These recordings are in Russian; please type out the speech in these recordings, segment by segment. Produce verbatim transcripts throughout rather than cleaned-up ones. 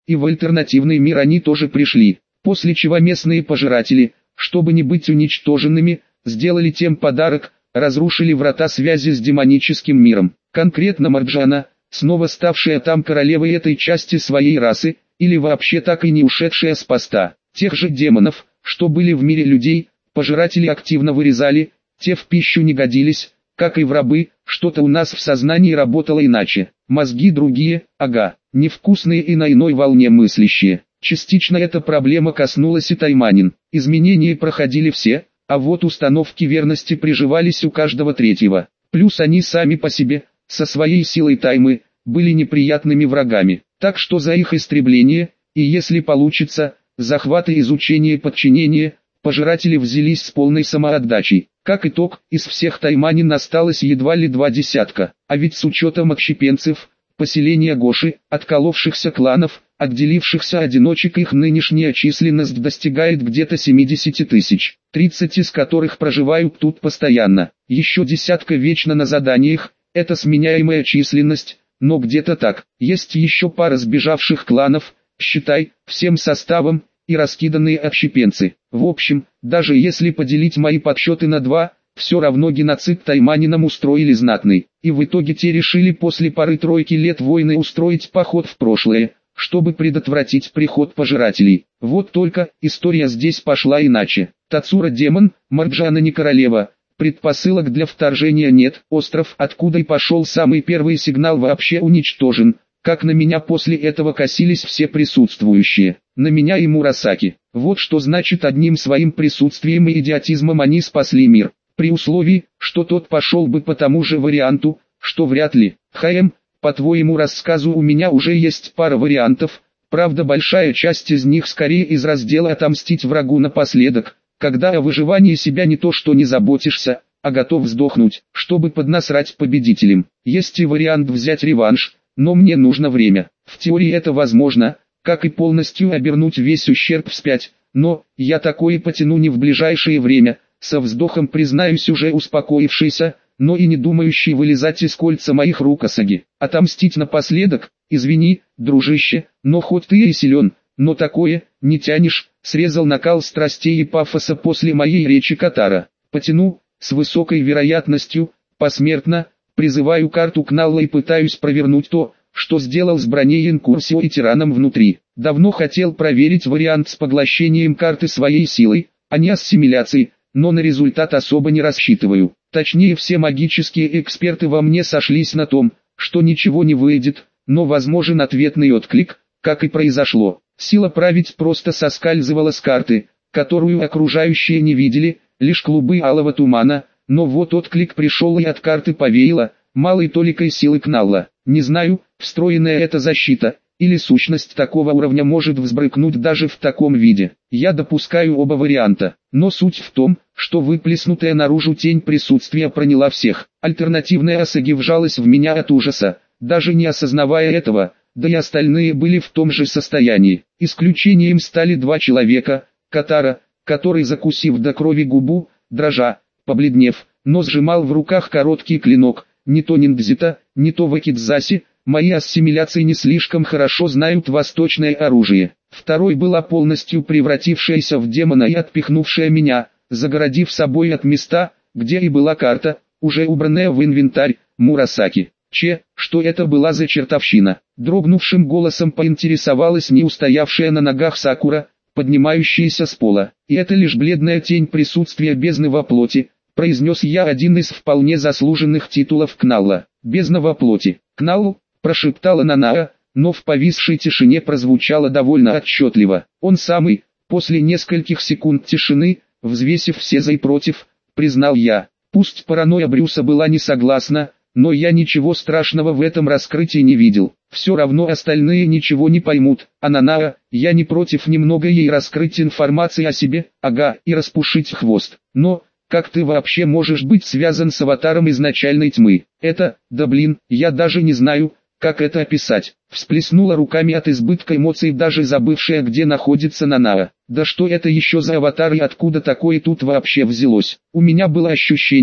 и в альтернативный мир они тоже пришли. После чего местные пожиратели, чтобы не быть уничтоженными, сделали тем подарок, разрушили врата связи с демоническим миром. Конкретно Марджана, снова ставшая там королевой этой части своей расы, или вообще так и не ушедшая с поста. Тех же демонов, что были в мире людей, пожиратели активно вырезали, те в пищу не годились, как и в рабы, что-то у нас в сознании работало иначе. Мозги другие, ага, невкусные и на иной волне мыслящие. Частично эта проблема коснулась и тайманин. Изменения проходили все, а вот установки верности приживались у каждого третьего. Плюс они сами по себе, со своей силой таймы, были неприятными врагами. Так что за их истребление, и если получится, захват и изучение подчинения, пожиратели взялись с полной самоотдачей. Как итог, из всех тайманин осталось едва ли два десятка. А ведь с учетом отщепенцев, поселения Гоши, отколовшихся кланов, отделившихся одиночек, их нынешняя численность достигает где-то семидесяти тысяч, тридцать из которых проживают тут постоянно. Еще десятка вечно на заданиях, это сменяемая численность, но где-то так. Есть еще пара сбежавших кланов, считай, всем составом, и раскиданные отщепенцы. В общем, даже если поделить мои подсчеты на два, все равно геноцид тайманинам устроили знатный. И в итоге те решили после пары-тройки лет войны устроить поход в прошлое, чтобы предотвратить приход пожирателей. Вот только, история здесь пошла иначе. Тацура демон, Марджана не королева. Предпосылок для вторжения нет, остров, откуда и пошел самый первый сигнал, вообще уничтожен. Как на меня после этого косились все присутствующие, на меня и Мурасаки. Вот что значит одним своим присутствием и идиотизмом они спасли мир, при условии, что тот пошел бы по тому же варианту, что вряд ли. ХМ, по твоему рассказу у меня уже есть пара вариантов, правда большая часть из них скорее из раздела «отомстить врагу напоследок», когда о выживании себя не то что не заботишься, а готов сдохнуть, чтобы поднасрать победителям. Есть и вариант взять реванш, но мне нужно время. В теории это возможно, как и полностью обернуть весь ущерб вспять, но я такое потяну не в ближайшее время, со вздохом признаюсь уже успокоившийся, но и не думающий вылезать из кольца моих рук Асаги. Отомстить напоследок, извини, дружище, но хоть ты и силен, но такое, не тянешь, срезал накал страстей и пафоса после моей речи Катара. Потяну, с высокой вероятностью, посмертно, призываю карту Кналла и пытаюсь провернуть то, что сделал с броней Инкурсио и тираном внутри. Давно хотел проверить вариант с поглощением карты своей силой, а не ассимиляцией, но на результат особо не рассчитываю. Точнее, все магические эксперты во мне сошлись на том, что ничего не выйдет, но возможен ответный отклик, как и произошло. Сила править просто соскальзывала с карты, которую окружающие не видели, лишь клубы алого тумана, но вот отклик пришел и от карты повеяло, малой толикой силы Кналла. Не знаю, встроенная это защита, или сущность такого уровня может взбрыкнуть даже в таком виде. Я допускаю оба варианта, но суть в том, что выплеснутая наружу тень присутствия проняла всех. Альтернативная Асаги вжалась в меня от ужаса, даже не осознавая этого, да и остальные были в том же состоянии. Исключением стали два человека, Катара, который, закусив до крови губу, дрожа, побледнев, но сжимал в руках короткий клинок, не то ниндзита, не то вакидзаси, мои ассимиляции не слишком хорошо знают восточное оружие. Второй была полностью превратившаяся в демона и отпихнувшая меня, загородив собой от места, где и была карта, уже убранная в инвентарь, Мурасаки. Че, что это была за чертовщина? Дрогнувшим голосом поинтересовалась неустоявшая на ногах Сакура, поднимающаяся с пола. И это лишь бледная тень присутствия бездны во плоти, произнес я один из вполне заслуженных титулов Кналла. Бездна во плоти. Кналл, прошептала Нанаа, но в повисшей тишине прозвучало довольно отчетливо. Он самый, после нескольких секунд тишины, взвесив все за и против, признал я. Пусть паранойя Брюса была не согласна, но я ничего страшного в этом раскрытии не видел. Все равно остальные ничего не поймут. А Нанаа, я не против немного ей раскрыть информации о себе, ага, и распушить хвост. Но, как ты вообще можешь быть связан с аватаром изначальной тьмы? Это, да блин, я даже не знаю, как это описать. Всплеснула руками от избытка эмоций, даже забывшая, где находится Нанаа. Да что это еще за аватар и откуда такое тут вообще взялось? У меня было ощущение,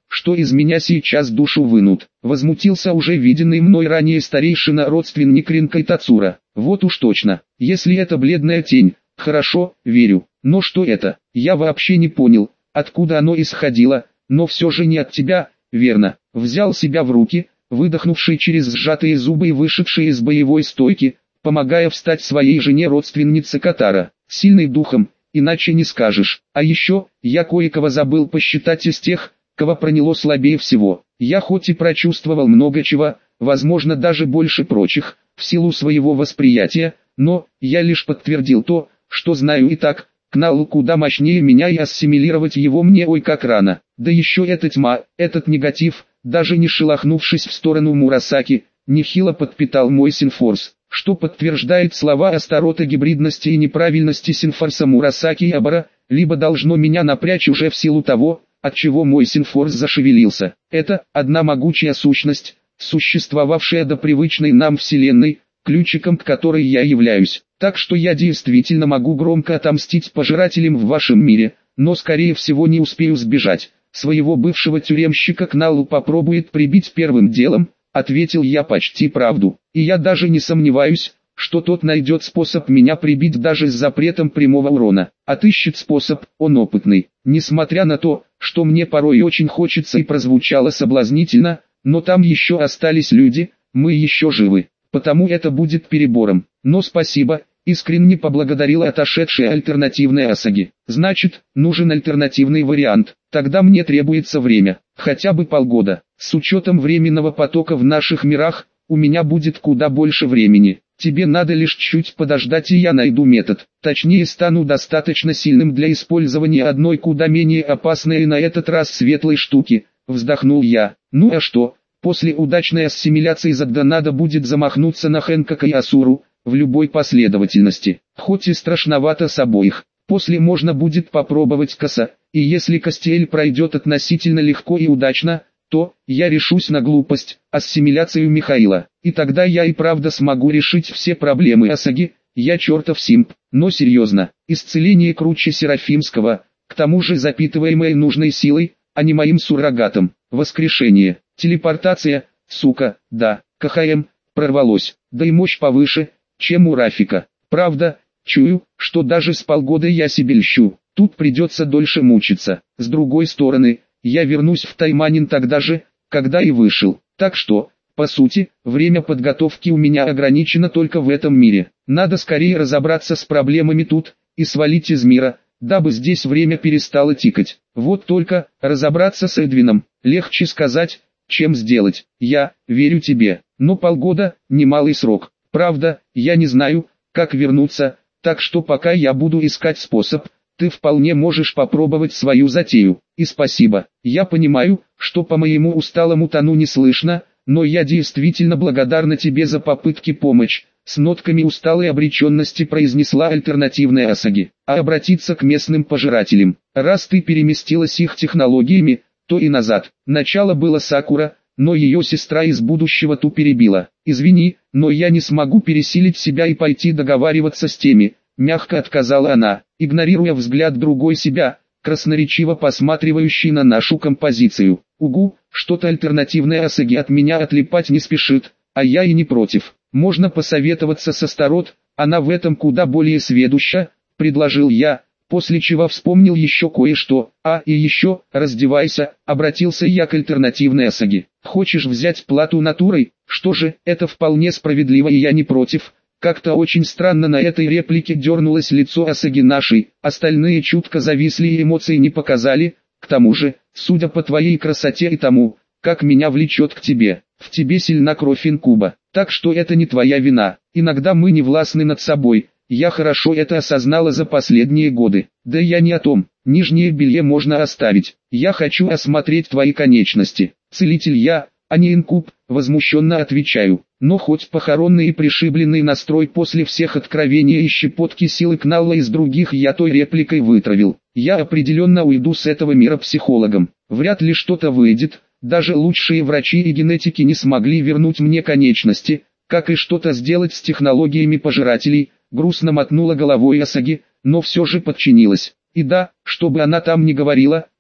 что из меня сейчас душу вынут. Возмутился уже виденный мной ранее старейшина родственник Ринкай Тацура. Вот уж точно, если это бледная тень, хорошо, верю. Но что это? Я вообще не понял, откуда оно исходило, но все же не от тебя, верно. Взял себя в руки, выдохнувший через сжатые зубы и вышедший из боевой стойки, помогая встать своей жене родственнице Катара. Сильный духом, иначе не скажешь. А еще, я кое-кого забыл посчитать из тех, кого проняло слабее всего. Я хоть и прочувствовал много чего, возможно даже больше прочих, в силу своего восприятия, но, я лишь подтвердил то, что знаю и так, Кнал куда мощнее меня и ассимилировать его мне ой как рано. Да еще эта тьма, этот негатив, даже не шелохнувшись в сторону Мурасаки, нехило подпитал мой синфорс, что подтверждает слова Астарота гибридности и неправильности синфорса Мурасаки и Абара, либо должно меня напрячь уже в силу того, от чего мой синфорс зашевелился. Это одна могучая сущность, существовавшая до привычной нам вселенной, ключиком к которой я являюсь. Так что я действительно могу громко отомстить пожирателям в вашем мире, но скорее всего не успею сбежать. Своего бывшего тюремщика Кналу попробует прибить первым делом, ответил я почти правду. И я даже не сомневаюсь, что тот найдет способ меня прибить даже с запретом прямого урона. Отыщет способ, он опытный. Несмотря на то, что мне порой очень хочется и прозвучало соблазнительно, но там еще остались люди, мы еще живы. Потому это будет перебором. Но спасибо, искренне поблагодарила отошедшая альтернативная Асаги. Значит, нужен альтернативный вариант. Тогда мне требуется время, хотя бы полгода. С учетом временного потока в наших мирах, у меня будет куда больше времени. Тебе надо лишь чуть подождать, и я найду метод. Точнее, стану достаточно сильным для использования одной куда менее опасной и на этот раз светлой штуки. Вздохнул я. Ну а что? После удачной ассимиляции Задда надо будет замахнуться на Хэнкока и Асуру, в любой последовательности. Хоть и страшновато с обоих. После можно будет попробовать Коса, и если Костель пройдет относительно легко и удачно, то я решусь на глупость, ассимиляцию Михаила. И тогда я и правда смогу решить все проблемы Асаги, я чертов симп. Но серьезно, исцеление круче Серафимского, к тому же запитываемое нужной силой, а не моим суррогатом. Воскрешение, телепортация, сука, да, КХМ, прорвалось, да и мощь повыше, чем у Рафика. Правда, чую, что даже с полгода я себе льщу, тут придется дольше мучиться. С другой стороны, я вернусь в Тайманин тогда же, когда и вышел. Так что, по сути, время подготовки у меня ограничено только в этом мире. Надо скорее разобраться с проблемами тут, и свалить из мира, дабы здесь время перестало тикать. Вот только, разобраться с Эдвином, легче сказать, чем сделать. Я верю тебе, но полгода – немалый срок. Правда, я не знаю, как вернуться, так что пока я буду искать способ, ты вполне можешь попробовать свою затею. И спасибо, я понимаю, что по моему усталому тону не слышно, но я действительно благодарна тебе за попытки помочь. С нотками усталой обреченности произнесла альтернативная Асаги. А обратиться к местным пожирателям. Раз ты переместилась их технологиями, то и назад. Начало было Сакура, но ее сестра из будущего ту перебила. Извини, но я не смогу пересилить себя и пойти договариваться с теми. Мягко отказала она, игнорируя взгляд другой себя, красноречиво посматривающий на нашу композицию. Угу, что-то альтернативное Асаги от меня отлипать не спешит, а я и не против. Можно посоветоваться с Астарот, она в этом куда более сведуща, предложил я, после чего вспомнил еще кое-что. А, и еще, раздевайся, обратился я к альтернативной Асаги. Хочешь взять плату натурой? Что же, это вполне справедливо и я не против. Как-то очень странно на этой реплике дернулось лицо Асаги нашей, остальные чутко зависли и эмоций не показали. К тому же, судя по твоей красоте и тому, как меня влечет к тебе, в тебе сильна кровь инкуба, так что это не твоя вина. Иногда мы не властны над собой, я хорошо это осознала за последние годы. Да я не о том, нижнее белье можно оставить, я хочу осмотреть твои конечности. Целитель я, а не инкуб, возмущенно отвечаю. Но хоть похоронный и пришибленный настрой после всех откровений и щепотки силы Кналла из других я той репликой вытравил. Я определенно уйду с этого мира психологом. Вряд ли что-то выйдет, даже лучшие врачи и генетики не смогли вернуть мне конечности, как и что-то сделать с технологиями пожирателей. Грустно мотнула головой Асаги, но все же подчинилась. И да, что бы она там ни говорила,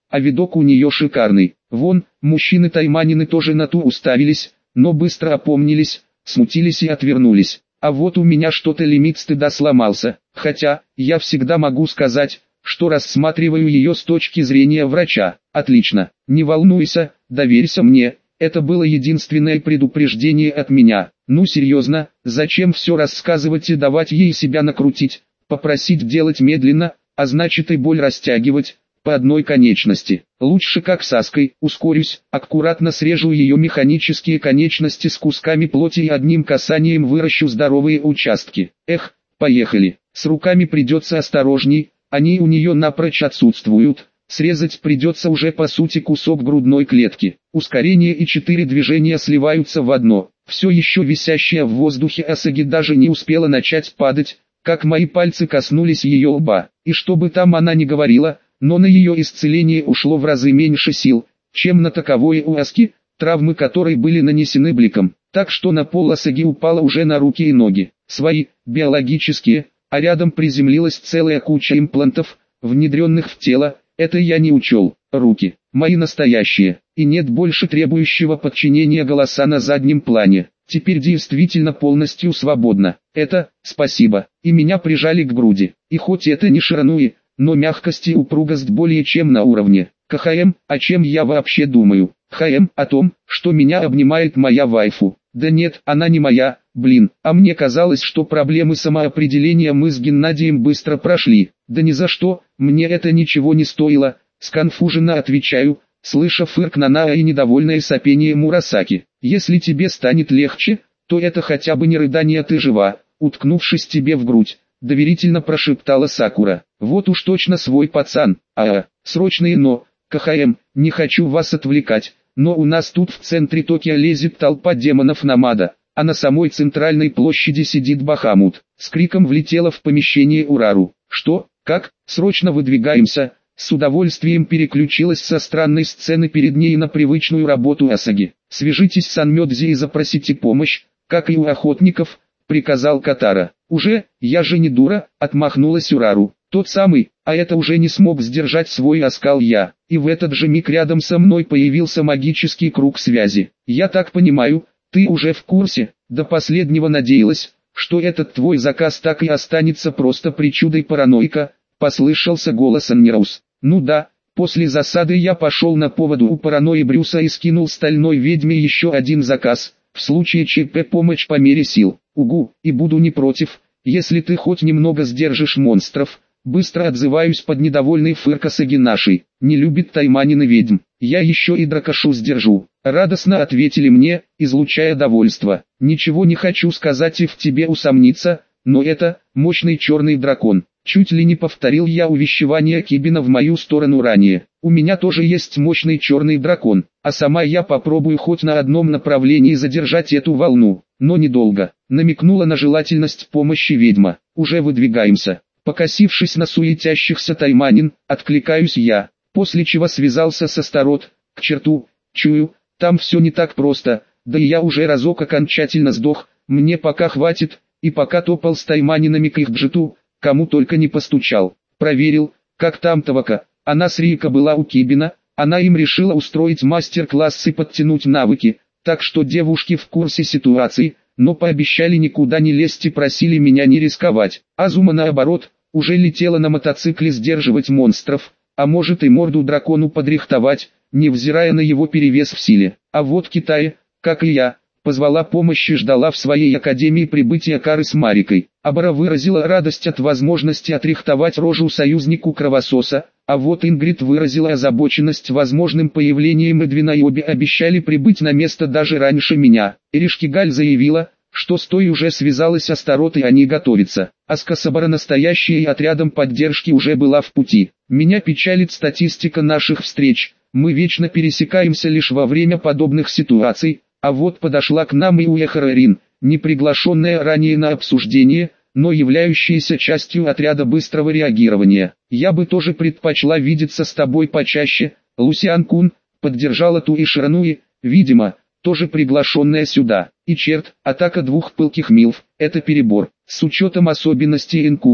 а видок у нее шикарный. Вон, мужчины-тайманины тоже на ту уставились, но быстро опомнились, смутились и отвернулись. А вот у меня что-то лимит стыда сломался, хотя, я всегда могу сказать, что рассматриваю ее с точки зрения врача. Отлично, не волнуйся, доверься мне, это было единственное предупреждение от меня. Ну серьезно, зачем все рассказывать и давать ей себя накрутить, попросить делать медленно, а значит и боль растягивать, по одной конечности. Лучше как с Аской, ускорюсь, аккуратно срежу ее механические конечности с кусками плоти и одним касанием выращу здоровые участки. Эх, поехали. С руками придется осторожней, они у нее напрочь отсутствуют. Срезать придется уже по сути кусок грудной клетки. Ускорение и четыре движения сливаются в одно. Все еще висящая в воздухе Асаги даже не успела начать падать, как мои пальцы коснулись ее лба. И что бы там она ни говорила, но на ее исцеление ушло в разы меньше сил, чем на таковое у Аски, травмы которой были нанесены бликом. Так что на пол Асаги упала уже на руки и ноги. Свои, биологические, а рядом приземлилась целая куча имплантов, внедренных в тело. Это я не учел. Руки, мои настоящие, и нет больше требующего подчинения голоса на заднем плане. Теперь действительно полностью свободно. Это, спасибо, и меня прижали к груди. И хоть это не ширануи, но мягкость и упругость более чем на уровне. КХМ, о чем я вообще думаю? ХМ, о том, что меня обнимает моя вайфу. Да нет, она не моя, блин, а мне казалось, что проблемы самоопределения мы с Геннадием быстро прошли. Да ни за что, мне это ничего не стоило, сконфуженно отвечаю, слыша фырк Нанаа и недовольное сопение Мурасаки. Если тебе станет легче, то это хотя бы не рыдание, ты жива, уткнувшись тебе в грудь, доверительно прошептала Сакура. Вот уж точно свой пацан. А, срочное но, КХМ, не хочу вас отвлекать, но у нас тут в центре Токио лезет толпа демонов Намада, а на самой центральной площади сидит Бахамут. С криком влетела в помещение Урару. Что, как, срочно выдвигаемся, с удовольствием переключилась со странной сцены перед ней на привычную работу Асаги. Свяжитесь с Анмёдзи и запросите помощь, как и у охотников, приказал Катара. Уже, я же не дура, отмахнулась Урару. Тот самый, а это уже не смог сдержать свой оскал я. И в этот же миг рядом со мной появился магический круг связи. Я так понимаю, ты уже в курсе, до последнего надеялась, что этот твой заказ так и останется просто причудой параноика, послышался голос Аннираус. Ну да, после засады я пошел на поводу у паранойи Брюса и скинул стальной ведьме еще один заказ, в случае ЧП помощь по мере сил. Угу, и буду не против, если ты хоть немного сдержишь монстров. Быстро отзываюсь под недовольный фырк Асаги нашей. Не любит тайманин и ведьм. Я еще и дракошу сдержу. Радостно ответили мне, излучая довольство. Ничего не хочу сказать и в тебе усомниться, но это, мощный черный дракон. Чуть ли не повторил я увещевание Кибина в мою сторону ранее. У меня тоже есть мощный черный дракон, а сама я попробую хоть на одном направлении задержать эту волну, но недолго. Намекнула на желательность помощи ведьма. Уже выдвигаемся. Покосившись на суетящихся тайманин, откликаюсь я, после чего связался со Старот, к черту, чую, там все не так просто, да и я уже разок окончательно сдох, мне пока хватит, и пока топал с тайманинами к их бджиту, кому только не постучал, проверил, как там Тавака, она с Рика была у Кибина, она им решила устроить мастер-класс и подтянуть навыки, так что девушки в курсе ситуации, но пообещали никуда не лезть и просили меня не рисковать. Азума наоборот, уже летела на мотоцикле сдерживать монстров, а может и морду дракону подрихтовать, невзирая на его перевес в силе. А вот Китай, как и я, позвала помощь и ждала в своей академии прибытия Кары с Марикой. Абара выразила радость от возможности отрихтовать рожу союзнику кровососа, а вот Ингрид выразила озабоченность возможным появлением Эдвина и обе обещали прибыть на место даже раньше меня. Эришкигаль заявила, что с той уже связалась Астарот и они готовятся. Аска с Абара настоящей и отрядом поддержки уже была в пути. Меня печалит статистика наших встреч, мы вечно пересекаемся лишь во время подобных ситуаций, а вот подошла к нам и Уэхара Рин, не приглашенная ранее на обсуждение, но являющаяся частью отряда быстрого реагирования. Я бы тоже предпочла видеться с тобой почаще, Лусиан-кун, поддержала Туи Ширануи, видимо, тоже приглашенная сюда. И черт, атака двух пылких милф, это перебор. С учетом особенностей инкуба,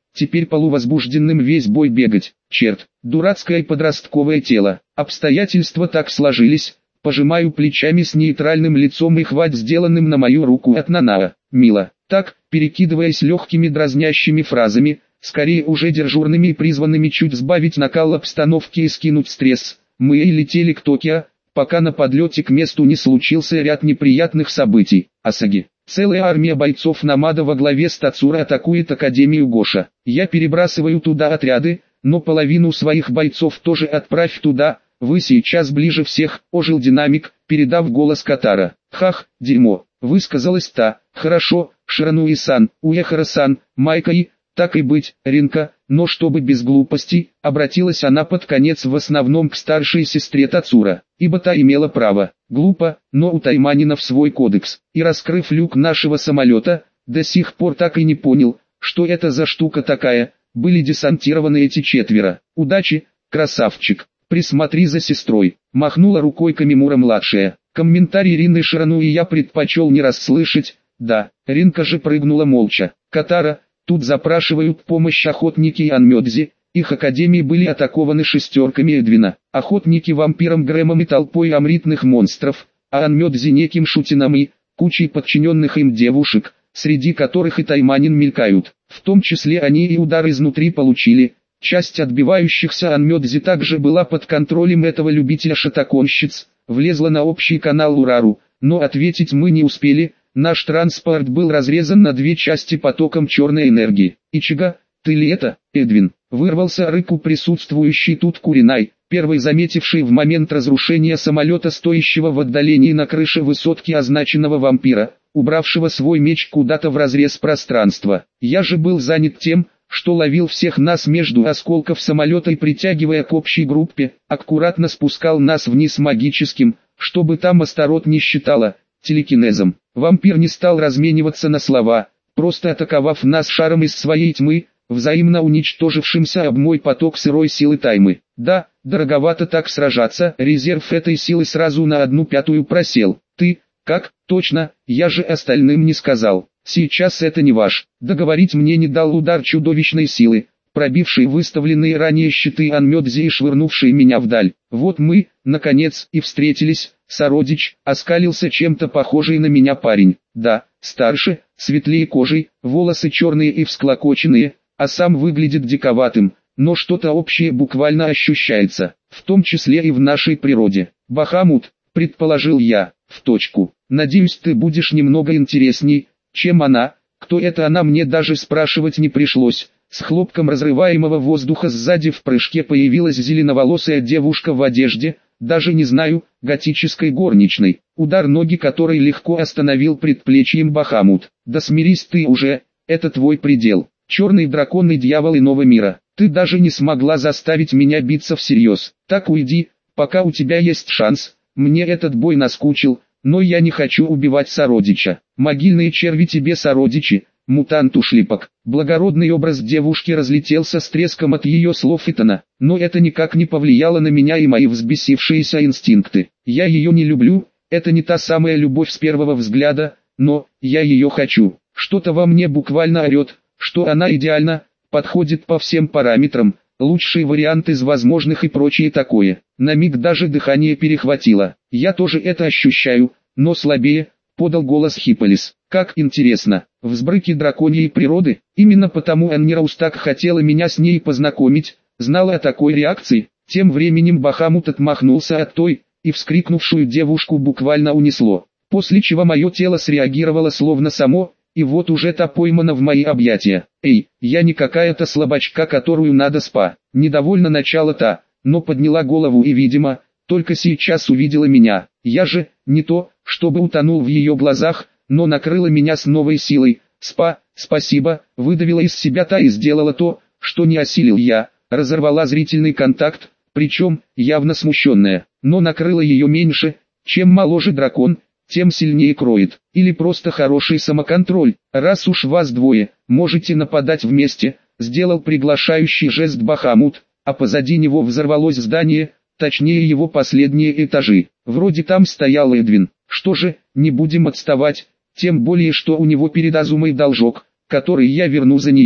теперь полувозбужденным весь бой бегать. Черт, дурацкое подростковое тело. Обстоятельства так сложились. Пожимаю плечами с нейтральным лицом и хвать сделанным на мою руку от Нанаа. Мило. Так, перекидываясь легкими дразнящими фразами, скорее уже дежурными и призванными чуть сбавить накал обстановки и скинуть стресс, мы и летели к Токио, пока на подлете к месту не случился ряд неприятных событий. Асаги. Целая армия бойцов Намада во главе с Тацура атакует Академию Гоша. Я перебрасываю туда отряды, но половину своих бойцов тоже отправь туда. Вы сейчас ближе всех, ожил динамик, передав голос Катара. Хах, дерьмо, высказалась та. Хорошо, Ширануи-сан, Уэхара-сан, Майка и, так и быть, Ринка, но чтобы без глупостей, обратилась она под конец в основном к старшей сестре Тацура, ибо та имела право. Глупо, но у тайманинов свой кодекс. И раскрыв люк нашего самолета, до сих пор так и не понял, что это за штука такая, были десантированы эти четверо. Удачи, красавчик. Присмотри за сестрой, махнула рукой Камимура-младшая. Комментарий Рины Ширануи я предпочел не расслышать. Да, Ринка же прыгнула молча. Катара, тут запрашивают помощь охотники и Анмёдзи. Их академии были атакованы шестерками Эдвина. Охотники вампиром Грэмом и толпой амритных монстров, а Анмёдзи неким Шутином и кучей подчиненных им девушек, среди которых и тайманин мелькают. В том числе они и удар изнутри получили. Часть отбивающихся Анмёдзи также была под контролем этого любителя шатаконщиц, влезла на общий канал Урару, но ответить мы не успели, наш транспорт был разрезан на две части потоком черной энергии. Ичига, ты ли это, Эдвин? Вырвался рык у присутствующий тут Куринай, первый заметивший в момент разрушения самолета, стоящего в отдалении на крыше высотки означенного вампира, убравшего свой меч куда-то в разрез пространства. Я же был занят тем, что ловил всех нас между осколков самолета и, притягивая к общей группе, аккуратно спускал нас вниз магическим, чтобы там Астарот не считала, телекинезом. Вампир не стал размениваться на слова, просто атаковав нас шаром из своей тьмы, взаимно уничтожившимся об мой поток сырой силы таймы. Да, дороговато так сражаться, резерв этой силы сразу на одну пятую просел. Ты, как, точно, я же остальным не сказал. Сейчас это не ваш. Договорить мне не дал удар чудовищной силы, пробивший выставленные ранее щиты Анмёдзи и швырнувший меня вдаль. Вот мы, наконец, и встретились. Сородич, оскалился чем-то похожий на меня парень. Да, старше, светлее кожей, волосы черные и всклокоченные, а сам выглядит диковатым, но что-то общее буквально ощущается, в том числе и в нашей природе. Бахамут, предположил я, в точку. Надеюсь, ты будешь немного интересней, чем она. Кто это она, мне даже спрашивать не пришлось. С хлопком разрываемого воздуха сзади в прыжке появилась зеленоволосая девушка в одежде, даже не знаю, готической горничной, удар ноги которой легко остановил предплечьем Бахамут. Да смирись ты уже, это твой предел. Черный дракон и дьявол иного мира. Ты даже не смогла заставить меня биться всерьез. Так уйди, пока у тебя есть шанс. Мне этот бой наскучил, но я не хочу убивать сородича. Могильные черви тебе сородичи, мутант ушлепок. Благородный образ девушки разлетелся с треском от ее слов и тона, но это никак не повлияло на меня и мои взбесившиеся инстинкты. Я ее не люблю, это не та самая любовь с первого взгляда, но я ее хочу. Что-то во мне буквально орет, что она идеально подходит по всем параметрам, лучший вариант из возможных и прочее такое. На миг даже дыхание перехватило. Я тоже это ощущаю, но слабее, подал голос Хипполис. Как интересно, взбрыки драконьей природы, именно потому Эннираус так хотела меня с ней познакомить, знала о такой реакции. Тем временем Бахамут отмахнулся от той, и вскрикнувшую девушку буквально унесло. После чего мое тело среагировало словно само, и вот уже та поймана в мои объятия. Эй, я не какая-то слабачка, которую надо спа. Недовольно начала та, но подняла голову и, видимо, только сейчас увидела меня. Я же, не то, чтобы утонул в ее глазах, но накрыла меня с новой силой. Спа, спасибо, выдавила из себя та и сделала то, что не осилил я, разорвала зрительный контакт, причем, явно смущенная, но накрыла ее меньше, чем моложе дракон, тем сильнее кроет, или просто хороший самоконтроль. Раз уж вас двое, можете нападать вместе, сделал приглашающий жест Бахамут, а позади него взорвалось здание, точнее его последние этажи. Вроде там стоял Эдвин. Что же, не будем отставать, тем более что у него перед Азумой должок, который я верну за нее.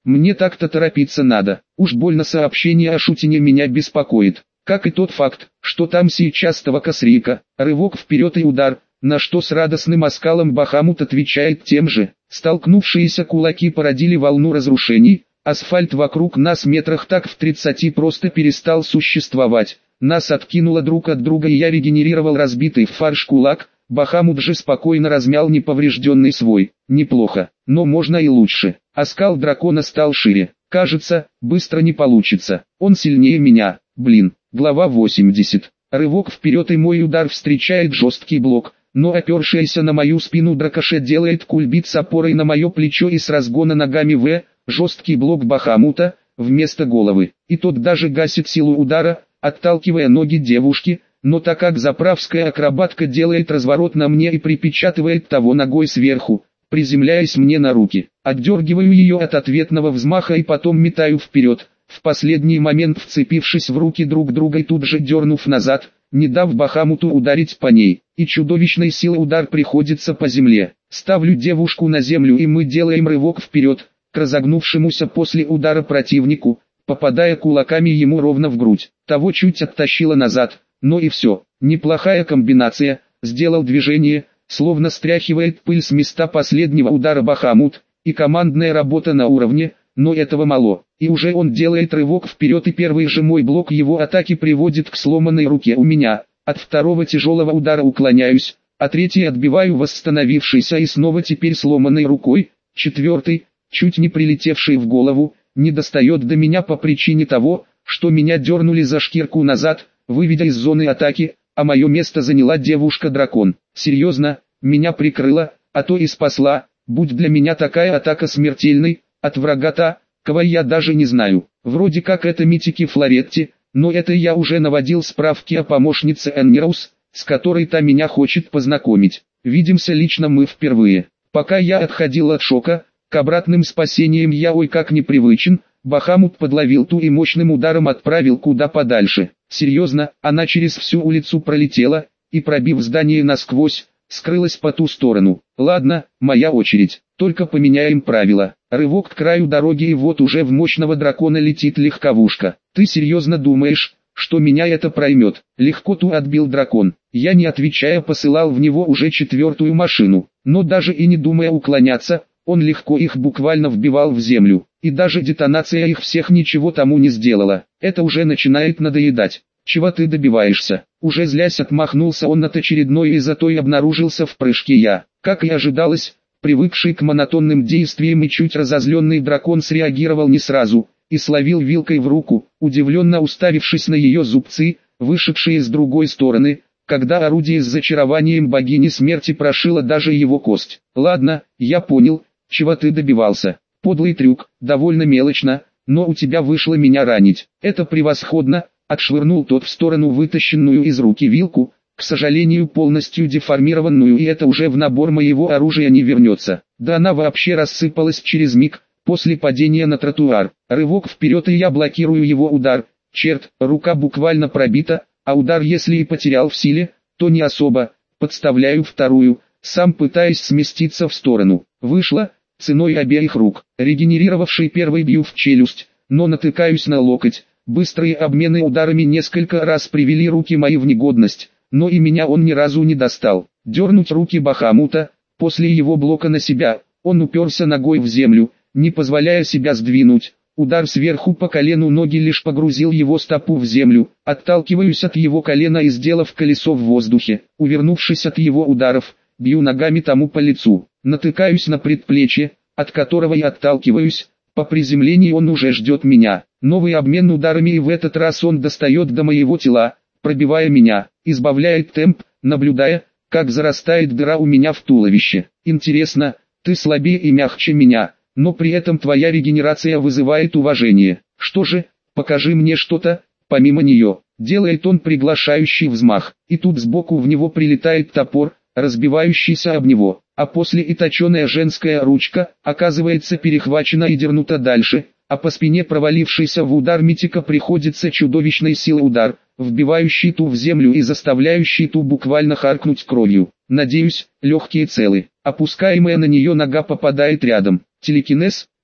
Мне так-то торопиться надо. Уж больно сообщение о Шутине меня беспокоит. Как и тот факт, что там сейчас того косрика, рывок вперед и удар, на что с радостным оскалом Бахамут отвечает тем же. Столкнувшиеся кулаки породили волну разрушений, асфальт вокруг нас метрах так в тридцати просто перестал существовать. Нас откинуло друг от друга и я регенерировал разбитый в фарш кулак, Бахамут же спокойно размял неповрежденный свой. Неплохо, но можно и лучше. Оскал дракона стал шире. Кажется, быстро не получится. Он сильнее меня, блин. Глава восемьдесят. Рывок вперед и мой удар встречает жесткий блок, но опершаяся на мою спину дракоша делает кульбит с опорой на мое плечо и с разгона ногами в жесткий блок Бахамута вместо головы. И тот даже гасит силу удара, отталкивая ноги девушки, но так как заправская акробатка делает разворот на мне и припечатывает того ногой сверху, приземляясь мне на руки, отдергиваю ее от ответного взмаха и потом метаю вперед, в последний момент вцепившись в руки друг друга и тут же дернув назад, не дав Бахамуту ударить по ней, и чудовищной силой удар приходится по земле. Ставлю девушку на землю и мы делаем рывок вперед, к разогнувшемуся после удара противнику, попадая кулаками ему ровно в грудь. Того чуть оттащило назад, но и все. Неплохая комбинация, сделал движение, словно стряхивает пыль с места последнего удара Бахамут, и командная работа на уровне, но этого мало. И уже он делает рывок вперед и первый же мой блок его атаки приводит к сломанной руке у меня. От второго тяжелого удара уклоняюсь, а третий отбиваю восстановившийся и снова теперь сломанной рукой. Четвертый, чуть не прилетевший в голову, не достает до меня по причине того, что меня дернули за шкирку назад, выведя из зоны атаки, а мое место заняла девушка-дракон. Серьезно, меня прикрыла, а то и спасла, будь для меня такая атака смертельной, от врага-то, кого я даже не знаю. Вроде как это Митики Флоретти, но это я уже наводил справки о помощнице Эннераус, с которой-то меня хочет познакомить. Видимся лично мы впервые. Пока я отходил от шока, к обратным спасениям я ой как непривычен, Бахамут подловил ту и мощным ударом отправил куда подальше. Серьезно, она через всю улицу пролетела, и пробив здание насквозь, скрылась по ту сторону. Ладно, моя очередь, только поменяем правила. Рывок к краю дороги и вот уже в мощного дракона летит легковушка. Ты серьезно думаешь, что меня это проймет? Легко ту отбил дракон. Я не отвечая посылал в него уже четвертую машину, но даже и не думая уклоняться, он легко их буквально вбивал в землю, и даже детонация их всех ничего тому не сделала. Это уже начинает надоедать. Чего ты добиваешься? Уже злясь отмахнулся он от очередной и зато и обнаружился в прыжке я. Как и ожидалось, привыкший к монотонным действиям и чуть разозленный дракон среагировал не сразу, и словил вилкой в руку, удивленно уставившись на ее зубцы, вышедшие с другой стороны, когда орудие с зачарованием богини смерти прошило даже его кость. Ладно, я понял, чего ты добивался. Подлый трюк, довольно мелочно, но у тебя вышло меня ранить. Это превосходно, отшвырнул тот в сторону вытащенную из руки вилку, к сожалению полностью деформированную, и это уже в набор моего оружия не вернется. Да она вообще рассыпалась через миг, после падения на тротуар. Рывок вперед и я блокирую его удар. Черт, рука буквально пробита, а удар если и потерял в силе, то не особо. Подставляю вторую, сам пытаясь сместиться в сторону. Вышло, ценой обеих рук. Регенерировавший первый бью в челюсть, но натыкаюсь на локоть. Быстрые обмены ударами несколько раз привели руки мои в негодность, но и меня он ни разу не достал. Дернуть руки Бахамута, после его блока на себя, он уперся ногой в землю, не позволяя себя сдвинуть. Удар сверху по колену ноги лишь погрузил его стопу в землю. Отталкиваюсь от его колена и сделав колесо в воздухе, увернувшись от его ударов, бью ногами тому по лицу. Натыкаюсь на предплечье, от которого я отталкиваюсь. По приземлении он уже ждет меня. Новый обмен ударами, и в этот раз он достает до моего тела, пробивая меня, избавляет темп, наблюдая, как зарастает дыра у меня в туловище. Интересно, ты слабее и мягче меня, но при этом твоя регенерация вызывает уважение. Что же, покажи мне что-то, помимо нее. Делает он приглашающий взмах, и тут сбоку в него прилетает топор, разбивающийся об него, а после и точеная женская ручка, оказывается перехвачена и дернута дальше, а по спине провалившейся в удар Митика приходится чудовищной силой удар, вбивающий ту в землю и заставляющий ту буквально харкнуть кровью. Надеюсь, легкие целы. Опускаемая на нее нога попадает рядом. Телекинез,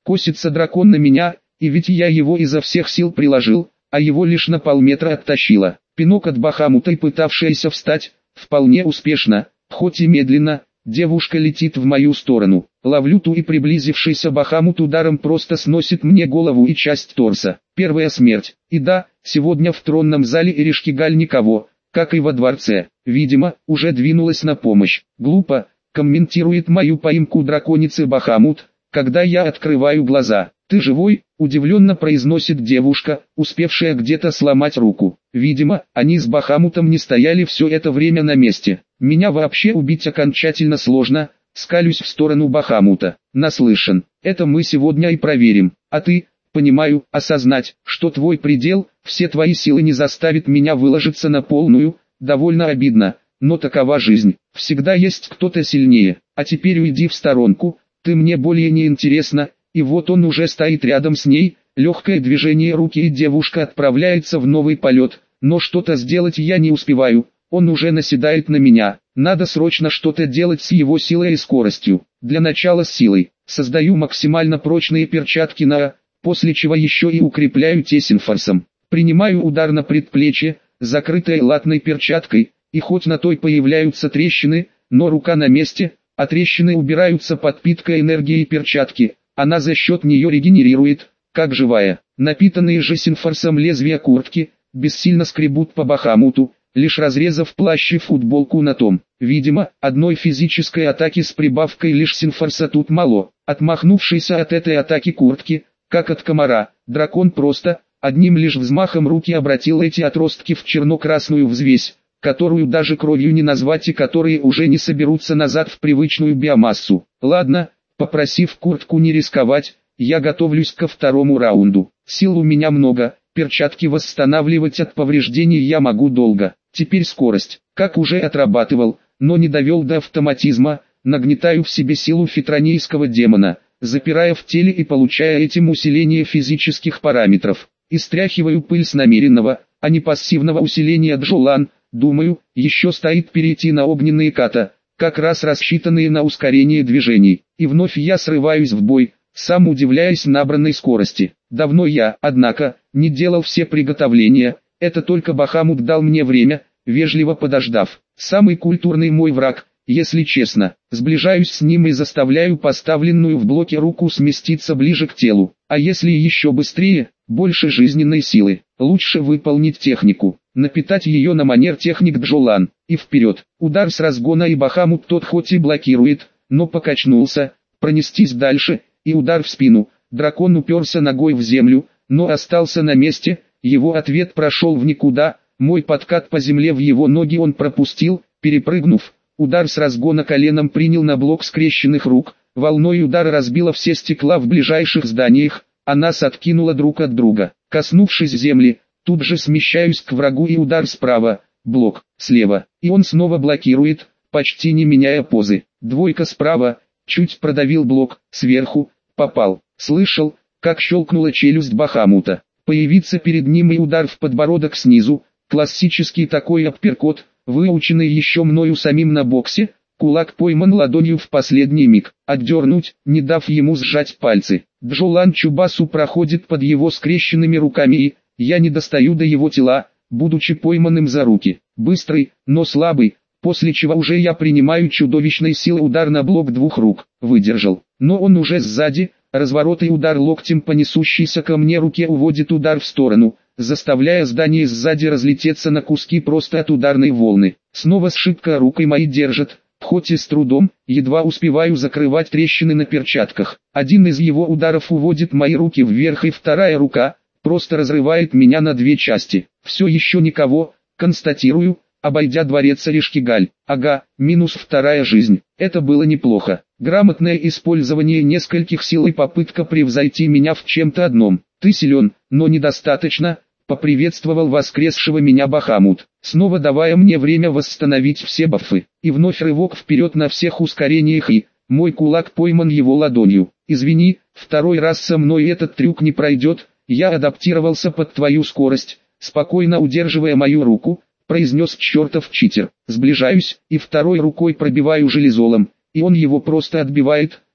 Косится дракон на меня, и ведь я его изо всех сил приложил, а его лишь на полметра оттащило. Пинок от Бахамута и пытавшаяся встать, вполне успешно, хоть и медленно, девушка летит в мою сторону. Ловлю ту и приблизившийся Бахамут ударом просто сносит мне голову и часть торса. Первая смерть. И да, сегодня в тронном зале Эришкигаль никого, как и во дворце. Видимо, уже двинулась на помощь. Глупо, комментирует мою поимку драконицы Бахамут, когда я открываю глаза. «Ты живой?» – удивленно произносит девушка, успевшая где-то сломать руку. Видимо, они с Бахамутом не стояли все это время на месте. Меня вообще убить окончательно сложно, скалюсь в сторону Бахамута. Наслышан, это мы сегодня и проверим. А ты, понимаю, осознать, что твой предел, все твои силы не заставит меня выложиться на полную, довольно обидно, но такова жизнь. Всегда есть кто-то сильнее. А теперь уйди в сторонку, ты мне более не интересна. И вот он уже стоит рядом с ней, легкое движение руки и девушка отправляется в новый полет, но что-то сделать я не успеваю, он уже наседает на меня, надо срочно что-то делать с его силой и скоростью. Для начала с силой, создаю максимально прочные перчатки на «А», после чего еще и укрепляю тесинфорсом. Принимаю удар на предплечье, закрытой латной перчаткой, и хоть на той появляются трещины, но рука на месте, а трещины убираются подпиткой энергии перчатки. Она за счет нее регенерирует, как живая. Напитанные же синфорсом лезвия куртки, бессильно скребут по Бахамуту, лишь разрезав плащ и футболку на том. Видимо, одной физической атаки с прибавкой лишь синфорса тут мало. Отмахнувшийся от этой атаки куртки, как от комара, дракон просто, одним лишь взмахом руки обратил эти отростки в черно-красную взвесь, которую даже кровью не назвать и которые уже не соберутся назад в привычную биомассу. Ладно. Попросив куртку не рисковать, я готовлюсь ко второму раунду. Сил у меня много, перчатки восстанавливать от повреждений я могу долго. Теперь скорость, как уже отрабатывал, но не довел до автоматизма, нагнетаю в себе силу фитронийского демона, запирая в теле и получая этим усиление физических параметров. И стряхиваю пыль с намеренного, а не пассивного усиления Джолан, думаю, еще стоит перейти на огненные ката, как раз рассчитанные на ускорение движений. И вновь я срываюсь в бой, сам удивляясь набранной скорости. Давно я, однако, не делал все приготовления, это только Бахамут дал мне время, вежливо подождав. Самый культурный мой враг, если честно. Сближаюсь с ним и заставляю поставленную в блоке руку сместиться ближе к телу. А если еще быстрее, больше жизненной силы, лучше выполнить технику. Напитать ее на манер техник Джолан, и вперед. Удар с разгона и Бахамут тот хоть и блокирует, но покачнулся, пронестись дальше, и удар в спину. Дракон уперся ногой в землю, но остался на месте, его ответ прошел в никуда, мой подкат по земле в его ноги он пропустил, перепрыгнув. Удар с разгона коленом принял на блок скрещенных рук, волной удара разбила все стекла в ближайших зданиях, а нас откинуло друг от друга. Коснувшись земли, тут же смещаюсь к врагу и удар справа, блок, слева, и он снова блокирует, почти не меняя позы. Двойка справа, чуть продавил блок, сверху, попал. Слышал, как щелкнула челюсть Бахамута. Появиться перед ним и удар в подбородок снизу, классический такой апперкот, выученный еще мною самим на боксе, кулак пойман ладонью в последний миг, отдернуть, не дав ему сжать пальцы. Джолан Чубасу проходит под его скрещенными руками и, я не достаю до его тела, будучи пойманным за руки. Быстрый, но слабый, после чего уже я принимаю чудовищной силы удар на блок двух рук. Выдержал, но он уже сзади, разворот и удар локтем по несущейся ко мне руке уводит удар в сторону, заставляя здание сзади разлететься на куски просто от ударной волны. Снова сшибка рукой мои держит, хоть и с трудом, едва успеваю закрывать трещины на перчатках. Один из его ударов уводит мои руки вверх и вторая рука просто разрывает меня на две части. Все еще никого, констатирую, обойдя дворец Эришкигаль. Ага, минус вторая жизнь. Это было неплохо. Грамотное использование нескольких сил и попытка превзойти меня в чем-то одном. Ты силен, но недостаточно, поприветствовал воскресшего меня Бахамут, снова давая мне время восстановить все бафы. И вновь рывок вперед на всех ускорениях и, мой кулак пойман его ладонью. Извини, второй раз со мной этот трюк не пройдет, я адаптировался под твою скорость, спокойно удерживая мою руку, произнес чертов читер. Сближаюсь, и второй рукой пробиваю железолом, и он его просто отбивает,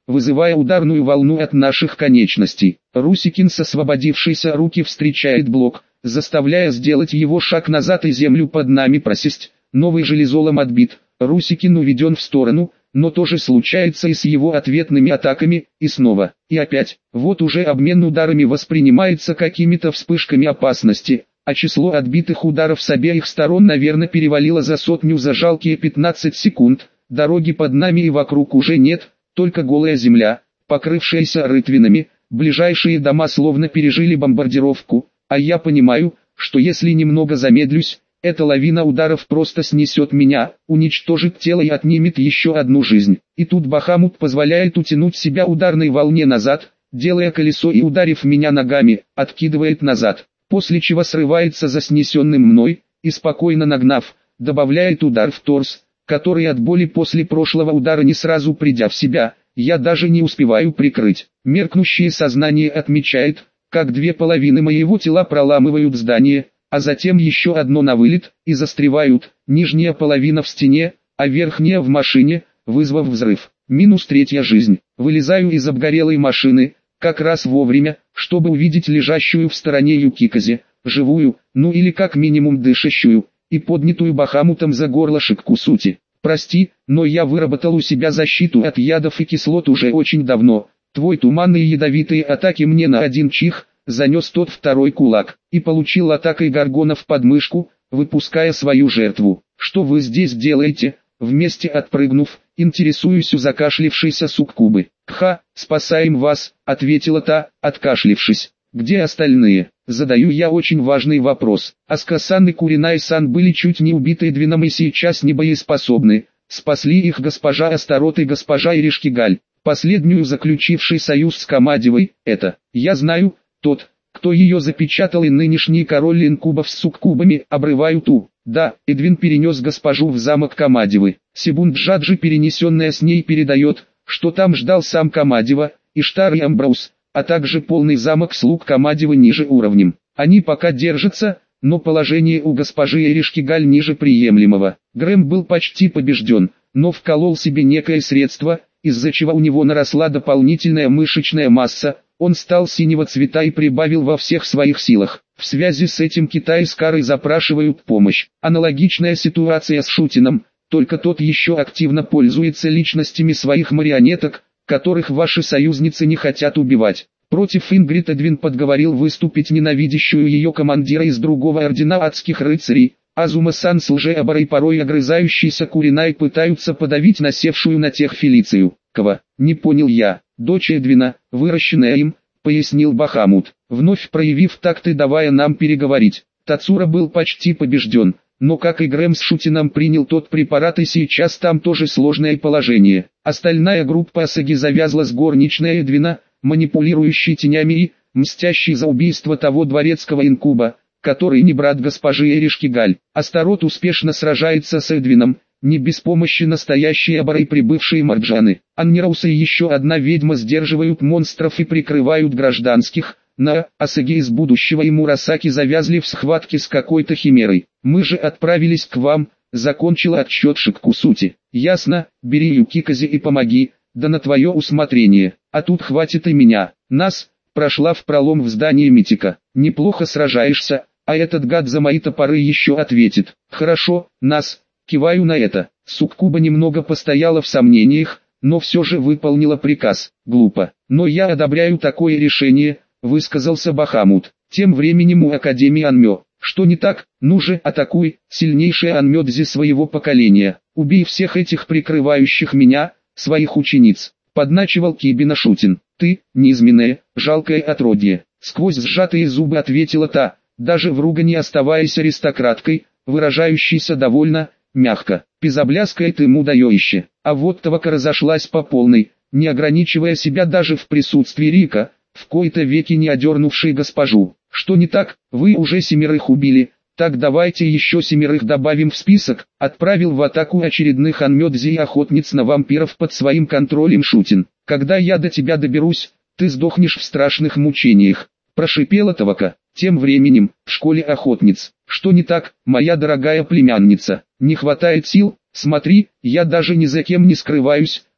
вызывая ударную волну от наших конечностей. Русикин с освободившейся руки встречает блок, заставляя сделать его шаг назад и землю под нами просесть. Новый железолом отбит, Русикин уведен в сторону, но то же случается и с его ответными атаками, и снова, и опять. Вот уже обмен ударами воспринимается какими-то вспышками опасности, а число отбитых ударов с обеих сторон, наверное, перевалило за сотню за жалкие пятнадцать секунд. Дороги под нами и вокруг уже нет, только голая земля, покрывшаяся рытвинами. Ближайшие дома словно пережили бомбардировку, а я понимаю, что если немного замедлюсь, эта лавина ударов просто снесет меня, уничтожит тело и отнимет еще одну жизнь. И тут Бахамут позволяет утянуть себя ударной волне назад, делая колесо и, ударив меня ногами, откидывает назад, после чего срывается за снесенным мной, и спокойно нагнав, добавляет удар в торс, который от боли после прошлого удара не сразу придя в себя, я даже не успеваю прикрыть. Меркнущее сознание отмечает, как две половины моего тела проламывают здание, а затем еще одно на вылет, и застревают, нижняя половина в стене, а верхняя в машине, вызвав взрыв. Минус третья жизнь. Вылезаю из обгорелой машины, как раз вовремя, чтобы увидеть лежащую в стороне Юкиказе, живую, ну или как минимум дышащую, и поднятую Бахамутом за горло Шиккусути. Прости, но я выработал у себя защиту от ядов и кислот уже очень давно. Твой туманные ядовитые атаки мне на один чих, занес тот второй кулак, и получил атакой Гаргона в подмышку, выпуская свою жертву. Что вы здесь делаете? Вместе отпрыгнув, интересуюсь у закашлившейся суккубы. «Ха, спасаем вас», — ответила та, откашлившись. «Где остальные?» Задаю я очень важный вопрос. Аска-сан и Куринай-сан были чуть не убиты Эдвином и сейчас не боеспособны. Спасли их госпожа Астарот и госпожа Иришкигаль, последнюю заключивший союз с Камадевой. Это, я знаю, тот, кто ее запечатал, и нынешний король инкубов с суккубами, обрывают у. Да, Эдвин перенес госпожу в замок Камадевы. Сибунджаджи, перенесенная с ней, передает, что там ждал сам Камадева, Иштар и Амброуз, а также полный замок слуг Камадевы ниже уровнем. Они пока держатся, но положение у госпожи Иришкигаль ниже приемлемого. Грэм был почти побежден, но вколол себе некое средство, из-за чего у него наросла дополнительная мышечная масса. Он стал синего цвета и прибавил во всех своих силах. В связи с этим Китай с Карой запрашивают помощь. Аналогичная ситуация с Шутином, только тот еще активно пользуется личностями своих марионеток, которых ваши союзницы не хотят убивать. Против Ингрид Эдвин подговорил выступить ненавидящую ее командира из другого ордена адских рыцарей. Азума-сан с лжеоборой, порой огрызающийся Куринай, пытаются подавить насевшую на тех Фелицию. Кого? Не понял я. Дочь Эдвина, выращенная им, пояснил Бахамут, вновь проявив такт и давая нам переговорить. Тацура был почти побежден, но как и Грэм с Шутином принял тот препарат, и сейчас там тоже сложное положение. Остальная группа Асаги завязла с горничной Эдвина, манипулирующей тенями и мстящей за убийство того дворецкого инкуба, который не брат госпожи Иришкигаль. Астарот успешно сражается с Эдвином, не без помощи настоящей оборой прибывшей Марджаны. Аннирауса и еще одна ведьма сдерживают монстров и прикрывают гражданских. На Асаги из будущего и Мурасаки завязли в схватке с какой-то химерой. Мы же отправились к вам, закончила отсчет Шиккусути. Ясно, бери Юкикази и помоги, да на твое усмотрение. А тут хватит и меня. Нас, прошла в пролом в здании Митика. Неплохо сражаешься, а этот гад за мои топоры еще ответит. Хорошо, нас. Киваю на это. Суккуба немного постояла в сомнениях, но все же выполнила приказ. Глупо. Но я одобряю такое решение, высказался Бахамут. Тем временем у Академии Анмё. Что не так? Ну же, атакуй, сильнейшая Анмёдзи своего поколения. Убей всех этих прикрывающих меня, своих учениц. Подначивал Кибина Шутин. Ты, низменное, жалкое отродье. Сквозь сжатые зубы ответила та, даже в ругани оставаясь аристократкой, выражающейся довольно мягко. Пизобляское ты мудоёище. А вот Тавака разошлась по полной, не ограничивая себя даже в присутствии Рика, в кои-то веки не одернувшей госпожу. Что не так? Вы уже семерых убили, так давайте еще семерых добавим в список. Отправил в атаку очередных Анмёдзи и охотниц на вампиров под своим контролем Шутин. Когда я до тебя доберусь, ты сдохнешь в страшных мучениях. Прошипела Тавака. Тем временем, в школе охотниц. Что не так, моя дорогая племянница? Не хватает сил? Смотри, я даже ни за кем не скрываюсь,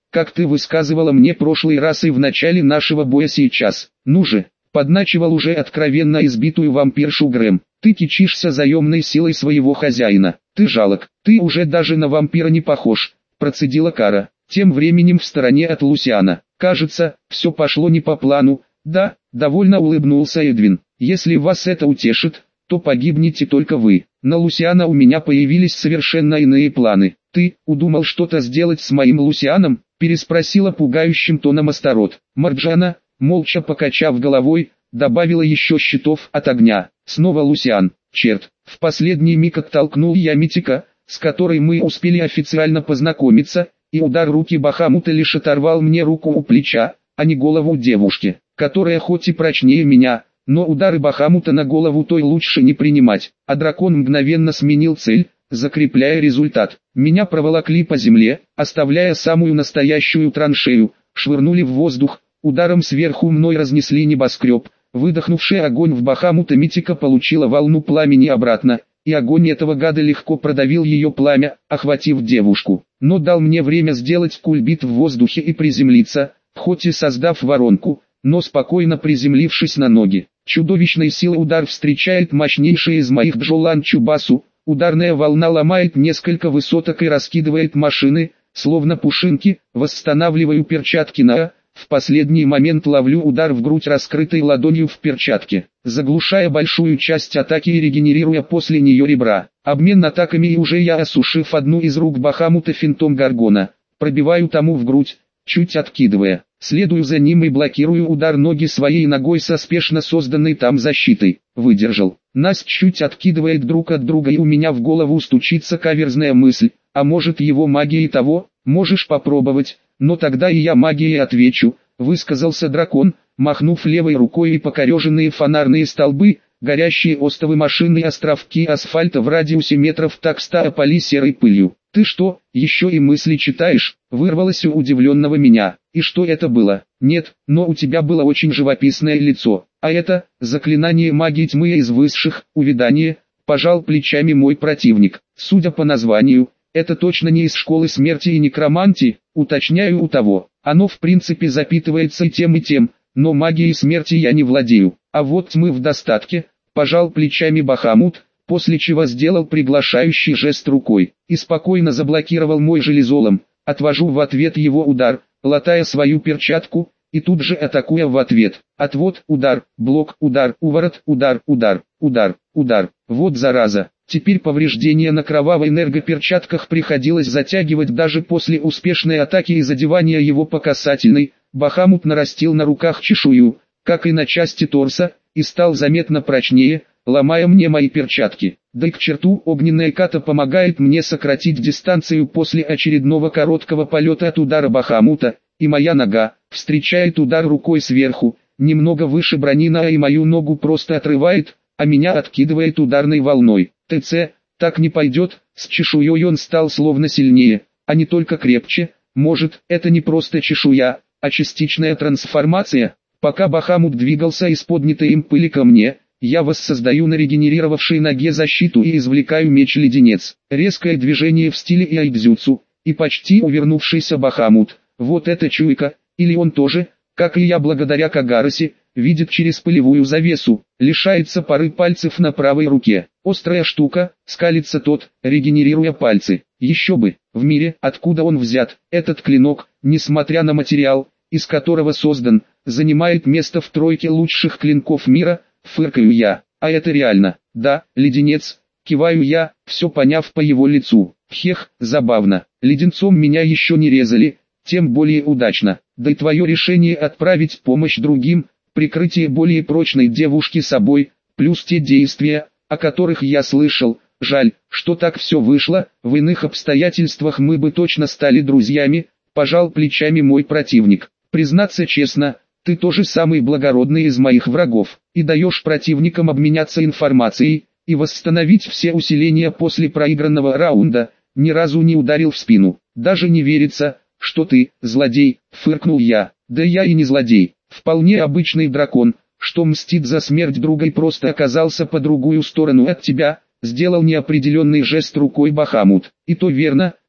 как ты высказывала мне прошлый раз и в начале нашего боя сейчас. Ну же, подначивал уже откровенно избитую вампиршу Грэм. Ты кичишься заемной силой своего хозяина. Ты жалок, ты уже даже на вампира не похож, процедила Кара. Тем временем в стороне от Лусиана. Кажется, все пошло не по плану. Да, довольно улыбнулся Эдвин. Если вас это утешит, то погибнете только вы. На Лусиана у меня появились совершенно иные планы. Ты удумал что-то сделать с моим Лусианом? Переспросила пугающим тоном Астарот. Марджана, молча покачав головой, добавила еще щитов от огня. Снова Лусиан. Черт, в последний миг оттолкнул я Митика, с которой мы успели официально познакомиться, и удар руки Бахамута лишь оторвал мне руку у плеча, а не голову девушки, которая хоть и прочнее меня, но удары Бахамута на голову той лучше не принимать, а дракон мгновенно сменил цель, закрепляя результат. Меня проволокли по земле, оставляя самую настоящую траншею, швырнули в воздух, ударом сверху мной разнесли небоскреб, выдохнувший огонь в Бахамута Митика получила волну пламени обратно, и огонь этого гада легко продавил ее пламя, охватив девушку, но дал мне время сделать кульбит в воздухе и приземлиться, хоть и создав воронку, но спокойно приземлившись на ноги. Чудовищной силы удар встречает мощнейший из моих Джолан Чубасу, ударная волна ломает несколько высоток и раскидывает машины, словно пушинки, восстанавливаю перчатки на... В последний момент ловлю удар в грудь раскрытой ладонью в перчатке, заглушая большую часть атаки и регенерируя после нее ребра. Обмен атаками и уже я, осушив одну из рук Бахамута финтом Гаргона, пробиваю тому в грудь, чуть откидывая. Следую за ним и блокирую удар ноги своей ногой со спешно созданной там защитой. Выдержал. Нас чуть откидывает друг от друга и у меня в голову стучится каверзная мысль, а может его магией того, можешь попробовать. Но тогда и я магией отвечу, высказался дракон, махнув левой рукой, и покореженные фонарные столбы, горящие остовы машин и островки асфальта в радиусе метров так ста опали серой пылью. Ты что, еще и мысли читаешь? Вырвалось у удивленного меня. И что это было? Нет, но у тебя было очень живописное лицо. А это, заклинание магии тьмы из высших, увядание, пожал плечами мой противник. Судя по названию, это точно не из школы смерти и некромантии, уточняю у того. Оно в принципе запитывается и тем и тем, но магией смерти я не владею. А вот тьмы в достатке, пожал плечами Бахамут, после чего сделал приглашающий жест рукой, и спокойно заблокировал мой железолом. Отвожу в ответ его удар, латая свою перчатку, и тут же атакуя в ответ. Отвод, удар, блок, удар, уворот, удар, удар, удар, удар. Вот зараза. Теперь повреждения на кровавой энергоперчатках приходилось затягивать даже после успешной атаки и задевания его по касательной. Бахамут нарастил на руках чешую, как и на части торса, и стал заметно прочнее, ломая мне мои перчатки. Да и к черту, огненная ката помогает мне сократить дистанцию после очередного короткого полета от удара Бахамута, и моя нога встречает удар рукой сверху, немного выше бронина, и мою ногу просто отрывает, а меня откидывает ударной волной. ТЦ, так не пойдет, с чешуей он стал словно сильнее, а не только крепче. Может, это не просто чешуя, а частичная трансформация. Пока Бахамут двигался из поднятой им пыли ко мне, я воссоздаю на регенерировавшей ноге защиту и извлекаю меч-леденец. Резкое движение в стиле яйдзюцу, и почти увернувшийся Бахамут. Вот это чуйка, или он тоже, как и я благодаря Кагарасе, видит через пылевую завесу, лишается пары пальцев на правой руке. Острая штука, скалится тот, регенерируя пальцы. Еще бы, в мире, откуда он взят, этот клинок, несмотря на материал, из которого создан, занимает место в тройке лучших клинков мира, фыркаю я. А это реально, да, леденец, киваю я, все поняв по его лицу. Хех, забавно, леденцом меня еще не резали, тем более удачно. Да и твое решение отправить помощь другим, прикрытие более прочной девушки собой, плюс те действия, о которых я слышал. Жаль, что так все вышло, в иных обстоятельствах мы бы точно стали друзьями, пожал плечами мой противник. Признаться честно, ты тоже самый благородный из моих врагов, и даешь противникам обменяться информацией, и восстановить все усиления после проигранного раунда, ни разу не ударил в спину. Даже не верится, что ты, злодей, фыркнул я. Да я и не злодей, вполне обычный дракон, что мстит за смерть друга и просто оказался по другую сторону от тебя, сделал неопределенный жест рукой Бахамут. И то верно,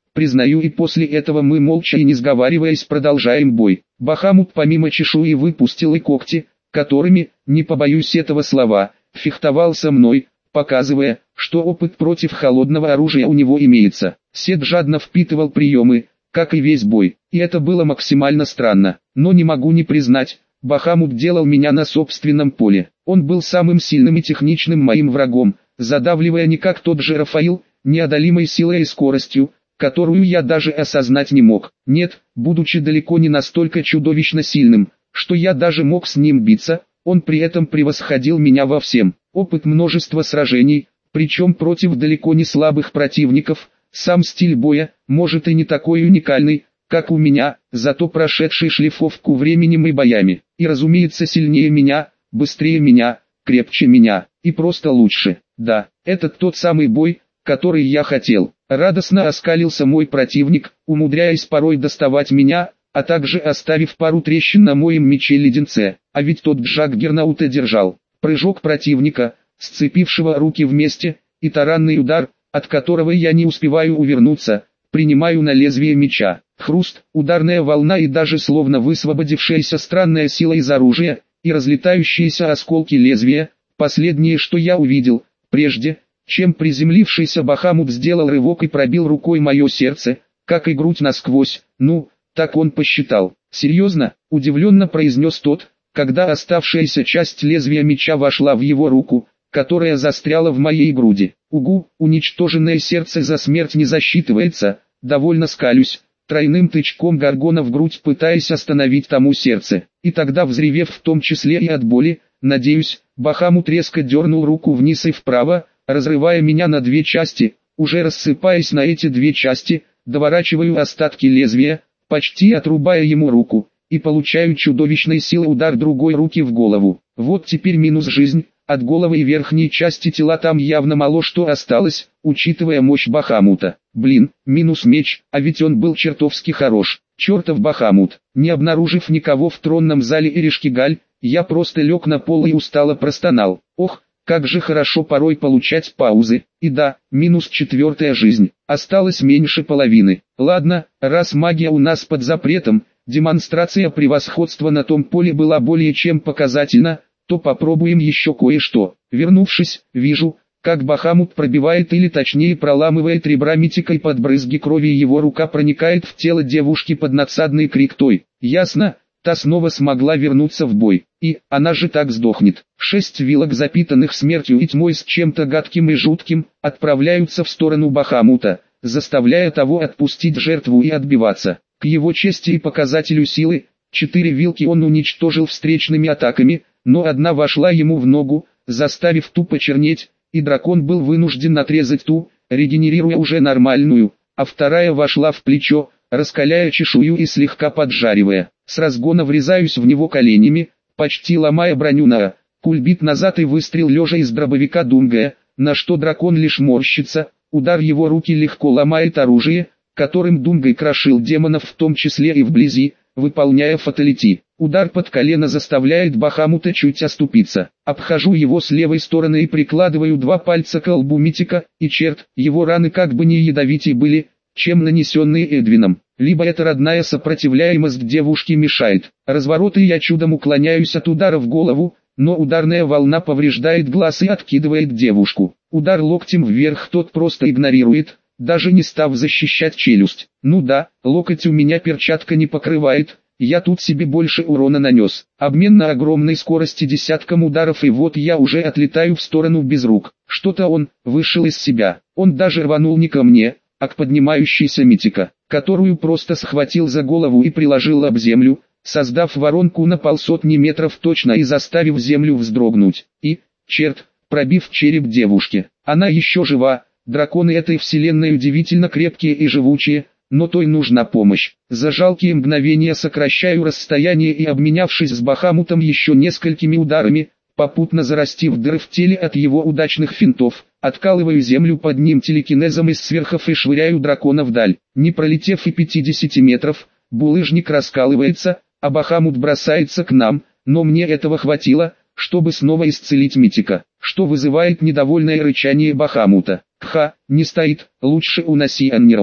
признаю, и после этого мы молча и не сговариваясь продолжаем бой. Бахамут помимо чешуи выпустил и когти, которыми, не побоюсь этого слова, фехтовал со мной, показывая, что опыт против холодного оружия у него имеется. Сет жадно впитывал приемы, как и весь бой, и это было максимально странно, но не могу не признать, Бахамут делал меня на собственном поле. Он был самым сильным и техничным моим врагом, задавливая не как тот же Рафаил, неодолимой силой и скоростью, которую я даже осознать не мог. Нет, будучи далеко не настолько чудовищно сильным, что я даже мог с ним биться, он при этом превосходил меня во всем. Опыт множества сражений, причем против далеко не слабых противников, сам стиль боя, может и не такой уникальный, как у меня, зато прошедший шлифовку временем и боями, и разумеется сильнее меня, быстрее меня, крепче меня, и просто лучше. Да, это тот самый бой, который я хотел. Радостно оскалился мой противник, умудряясь порой доставать меня, а также оставив пару трещин на моем мече-леденце, а ведь тот Джаггернаута держал. Прыжок противника, сцепившего руки вместе, и таранный удар, от которого я не успеваю увернуться, принимаю на лезвие меча. Хруст, ударная волна и даже словно высвободившаяся странная сила из оружия, и разлетающиеся осколки лезвия, последнее, что я увидел, прежде, чем приземлившийся Бахамут сделал рывок и пробил рукой мое сердце, как и грудь насквозь. Ну, так он посчитал. Серьезно, удивленно произнес тот, когда оставшаяся часть лезвия меча вошла в его руку, которая застряла в моей груди. Угу, уничтоженное сердце за смерть не засчитывается, довольно скалюсь, тройным тычком горгона в грудь пытаясь остановить тому сердце. И тогда, взревев в том числе и от боли, надеюсь, Бахамут резко дернул руку вниз и вправо, разрывая меня на две части, уже рассыпаясь на эти две части, доворачиваю остатки лезвия, почти отрубая ему руку, и получаю чудовищной силы удар другой руки в голову. Вот теперь минус жизнь, от головы и верхней части тела там явно мало что осталось, учитывая мощь Бахамута. Блин, минус меч, а ведь он был чертовски хорош. Чертов Бахамут. Не обнаружив никого в тронном зале Эришкигаль, я просто лег на пол и устало простонал. Ох, как же хорошо порой получать паузы. И да, минус четвертая жизнь. Осталось меньше половины. Ладно, раз магия у нас под запретом, демонстрация превосходства на том поле была более чем показательна, то попробуем еще кое-что. Вернувшись, вижу, как Бахамут пробивает или точнее проламывает ребра митика, и под брызги крови его рука проникает в тело девушки под надсадный крик той. Ясно, та снова смогла вернуться в бой, и она же так сдохнет. Шесть вилок, запитанных смертью и тьмой с чем-то гадким и жутким, отправляются в сторону Бахамута, заставляя того отпустить жертву и отбиваться. К его чести и показателю силы, четыре вилки он уничтожил встречными атаками, но одна вошла ему в ногу, заставив ту почернеть, и дракон был вынужден отрезать ту, регенерируя уже нормальную, а вторая вошла в плечо, раскаляя чешую и слегка поджаривая. С разгона врезаюсь в него коленями, почти ломая броню на кульбит назад и выстрел лежа из дробовика Дунгая, на что дракон лишь морщится, удар его руки легко ломает оружие, которым Дунгай крошил демонов в том числе и вблизи, выполняя фаталити. Удар под колено заставляет Бахамута чуть оступиться. Обхожу его с левой стороны и прикладываю два пальца к лбу митика, и черт, его раны как бы не ядовитее были, чем нанесенные Эдвином. Либо эта родная сопротивляемость девушки мешает. Разворот, и я чудом уклоняюсь от удара в голову, но ударная волна повреждает глаз и откидывает девушку. Удар локтем вверх тот просто игнорирует, даже не став защищать челюсть. Ну да, локоть у меня перчатка не покрывает, я тут себе больше урона нанес. Обмен на огромной скорости десятком ударов, и вот я уже отлетаю в сторону без рук. Что-то он вышел из себя. Он даже рванул не ко мне, а к поднимающейся митика, которую просто схватил за голову и приложил об землю, создав воронку на полсотни метров точно и заставив землю вздрогнуть. И, черт, пробив череп девушки. Она еще жива. Драконы этой вселенной удивительно крепкие и живучие, но той нужна помощь. За жалкие мгновения сокращаю расстояние и, обменявшись с Бахамутом еще несколькими ударами, попутно зарастив дыры в теле от его удачных финтов, откалываю землю под ним телекинезом из сверхов и швыряю дракона вдаль. Не пролетев и пятидесяти метров, булыжник раскалывается, а Бахамут бросается к нам, но мне этого хватило, чтобы снова исцелить митика, что вызывает недовольное рычание Бахамута. Ха, не стоит, лучше уноси Аннираус.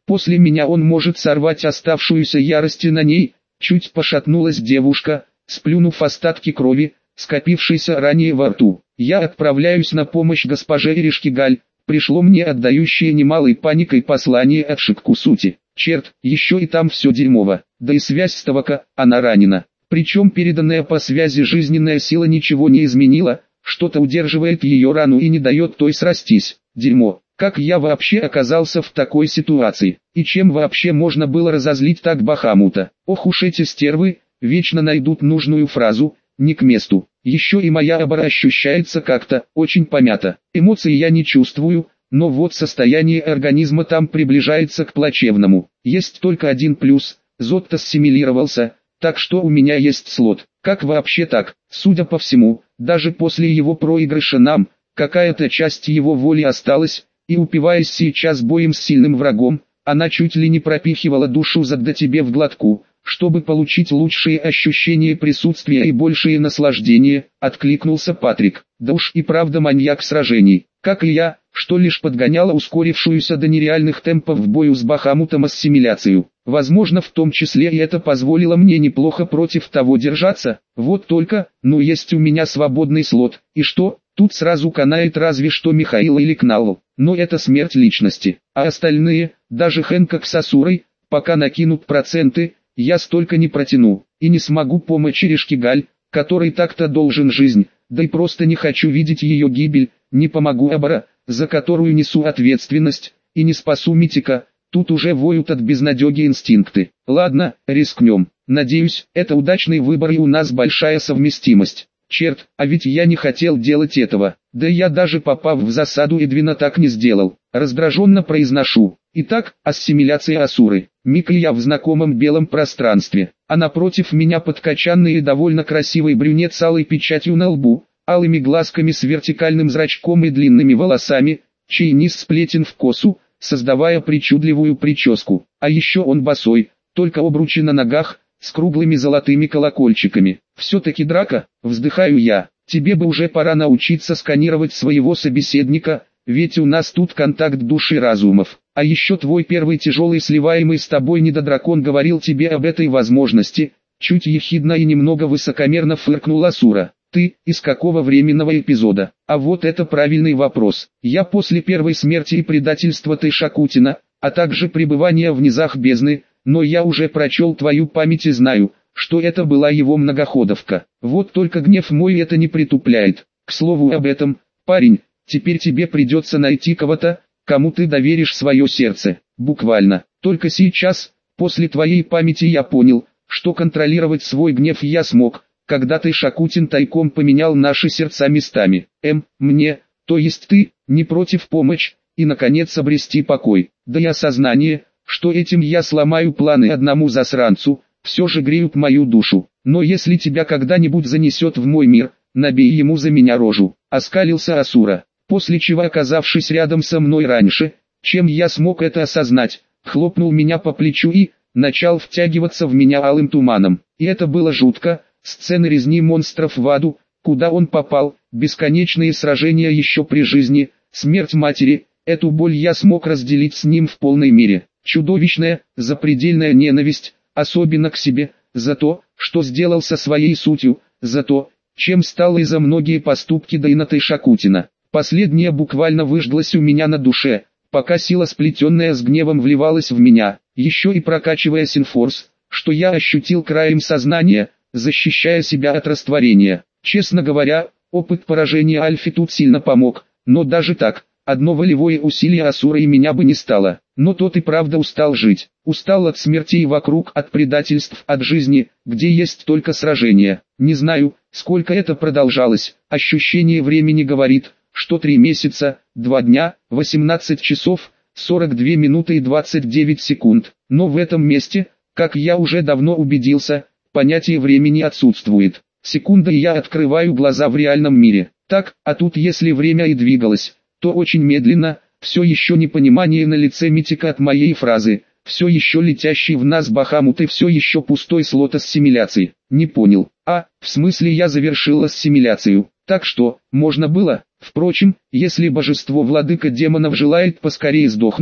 После меня он может сорвать оставшуюся ярости на ней. Чуть пошатнулась девушка, сплюнув остатки крови, скопившейся ранее во рту. Я отправляюсь на помощь госпоже Иришкигаль. Пришло мне отдающее немалой паникой послание от Шиккусути. Черт, еще и там все дерьмово. Да и связь с Тавака, она ранена. Причем переданная по связи жизненная сила ничего не изменила, что-то удерживает ее рану и не дает той срастись. Дерьмо. Как я вообще оказался в такой ситуации? И чем вообще можно было разозлить так Бахамута? Ох уж эти стервы, вечно найдут нужную фразу, не к месту. Еще и моя обора ощущается как-то очень помято. Эмоций я не чувствую, но вот состояние организма там приближается к плачевному. Есть только один плюс, Зотто ассимилировался, так что у меня есть слот. Как вообще так? Судя по всему, даже после его проигрыша нам, какая-то часть его воли осталась, и упиваясь сейчас боем с сильным врагом, она чуть ли не пропихивала душу задда тебе в глотку, чтобы получить лучшие ощущения присутствия и большее наслаждение, откликнулся Патрик. Да уж и правда маньяк сражений, как и я, что лишь подгоняла ускорившуюся до нереальных темпов в бою с Бахамутом ассимиляцию. Возможно, в том числе и это позволило мне неплохо против того держаться. Вот только, ну есть у меня свободный слот, и что? Тут сразу канает разве что Михаил или Кналл, но это смерть личности. А остальные, даже Хэнкок с Асурой, пока накинут проценты, я столько не протяну, и не смогу помочь Иришкигаль, который так-то должен жизнь, да и просто не хочу видеть ее гибель, не помогу Абара, за которую несу ответственность, и не спасу Митика, тут уже воют от безнадеги инстинкты. Ладно, рискнем, надеюсь, это удачный выбор и у нас большая совместимость. Черт, а ведь я не хотел делать этого, да я даже попав в засаду Эдвина так не сделал. Раздраженно произношу. Итак, ассимиляция Асуры. Миг и я в знакомом белом пространстве, а напротив меня подкачанный и довольно красивый брюнет с алой печатью на лбу, алыми глазками с вертикальным зрачком и длинными волосами, чей низ сплетен в косу, создавая причудливую прическу. А еще он босой, только обручи на ногах, с круглыми золотыми колокольчиками. Все-таки драка, вздыхаю я, тебе бы уже пора научиться сканировать своего собеседника, ведь у нас тут контакт души разумов. А еще твой первый тяжелый сливаемый с тобой недодракон говорил тебе об этой возможности, чуть ехидно и немного высокомерно фыркнула Асура. Ты, из какого временного эпизода? А вот это правильный вопрос. Я после первой смерти и предательства Тайшакутина, а также пребывания в низах бездны, но я уже прочел твою память и знаю, что это была его многоходовка. Вот только гнев мой это не притупляет. К слову об этом, парень, теперь тебе придется найти кого-то, кому ты доверишь свое сердце. Буквально. Только сейчас, после твоей памяти я понял, что контролировать свой гнев я смог, когда Тайшакутин тайком поменял наши сердца местами. Эм, мне, то есть ты, не против помочь, и наконец обрести покой. Да и осознание, что этим я сломаю планы одному засранцу, все же греют мою душу. Но если тебя когда-нибудь занесет в мой мир, набей ему за меня рожу. Оскалился Асура, после чего, оказавшись рядом со мной раньше, чем я смог это осознать, хлопнул меня по плечу и начал втягиваться в меня алым туманом. И это было жутко. Сцены резни монстров в аду, куда он попал, бесконечные сражения еще при жизни, смерть матери, эту боль я смог разделить с ним в полной мере. Чудовищная, запредельная ненависть, особенно к себе, за то, что сделал со своей сутью, за то, чем стал и за многие поступки Дайна Тайшакутина. Последнее буквально выжглось у меня на душе, пока сила, сплетенная с гневом, вливалась в меня, еще и прокачивая синфорс, что я ощутил краем сознания, защищая себя от растворения. Честно говоря, опыт поражения Альфи тут сильно помог, но даже так, одно волевое усилие Асуры и меня бы не стало. Но тот и правда устал жить, устал от смертей вокруг, от предательств, от жизни, где есть только сражения. Не знаю, сколько это продолжалось, ощущение времени говорит, что три месяца, два дня, восемнадцать часов, сорок две минуты и двадцать девять секунд. Но в этом месте, как я уже давно убедился, понятие времени отсутствует. Секунда и я открываю глаза в реальном мире. Так, а тут если время и двигалось, то очень медленно, все еще непонимание на лице Митика от моей фразы, все еще летящий в нас Бахамут и все еще пустой слот ассимиляции. Не понял. А, в смысле я завершил ассимиляцию. Так что, можно было? Впрочем, если божество-владыка демонов желает поскорее сдохнуть,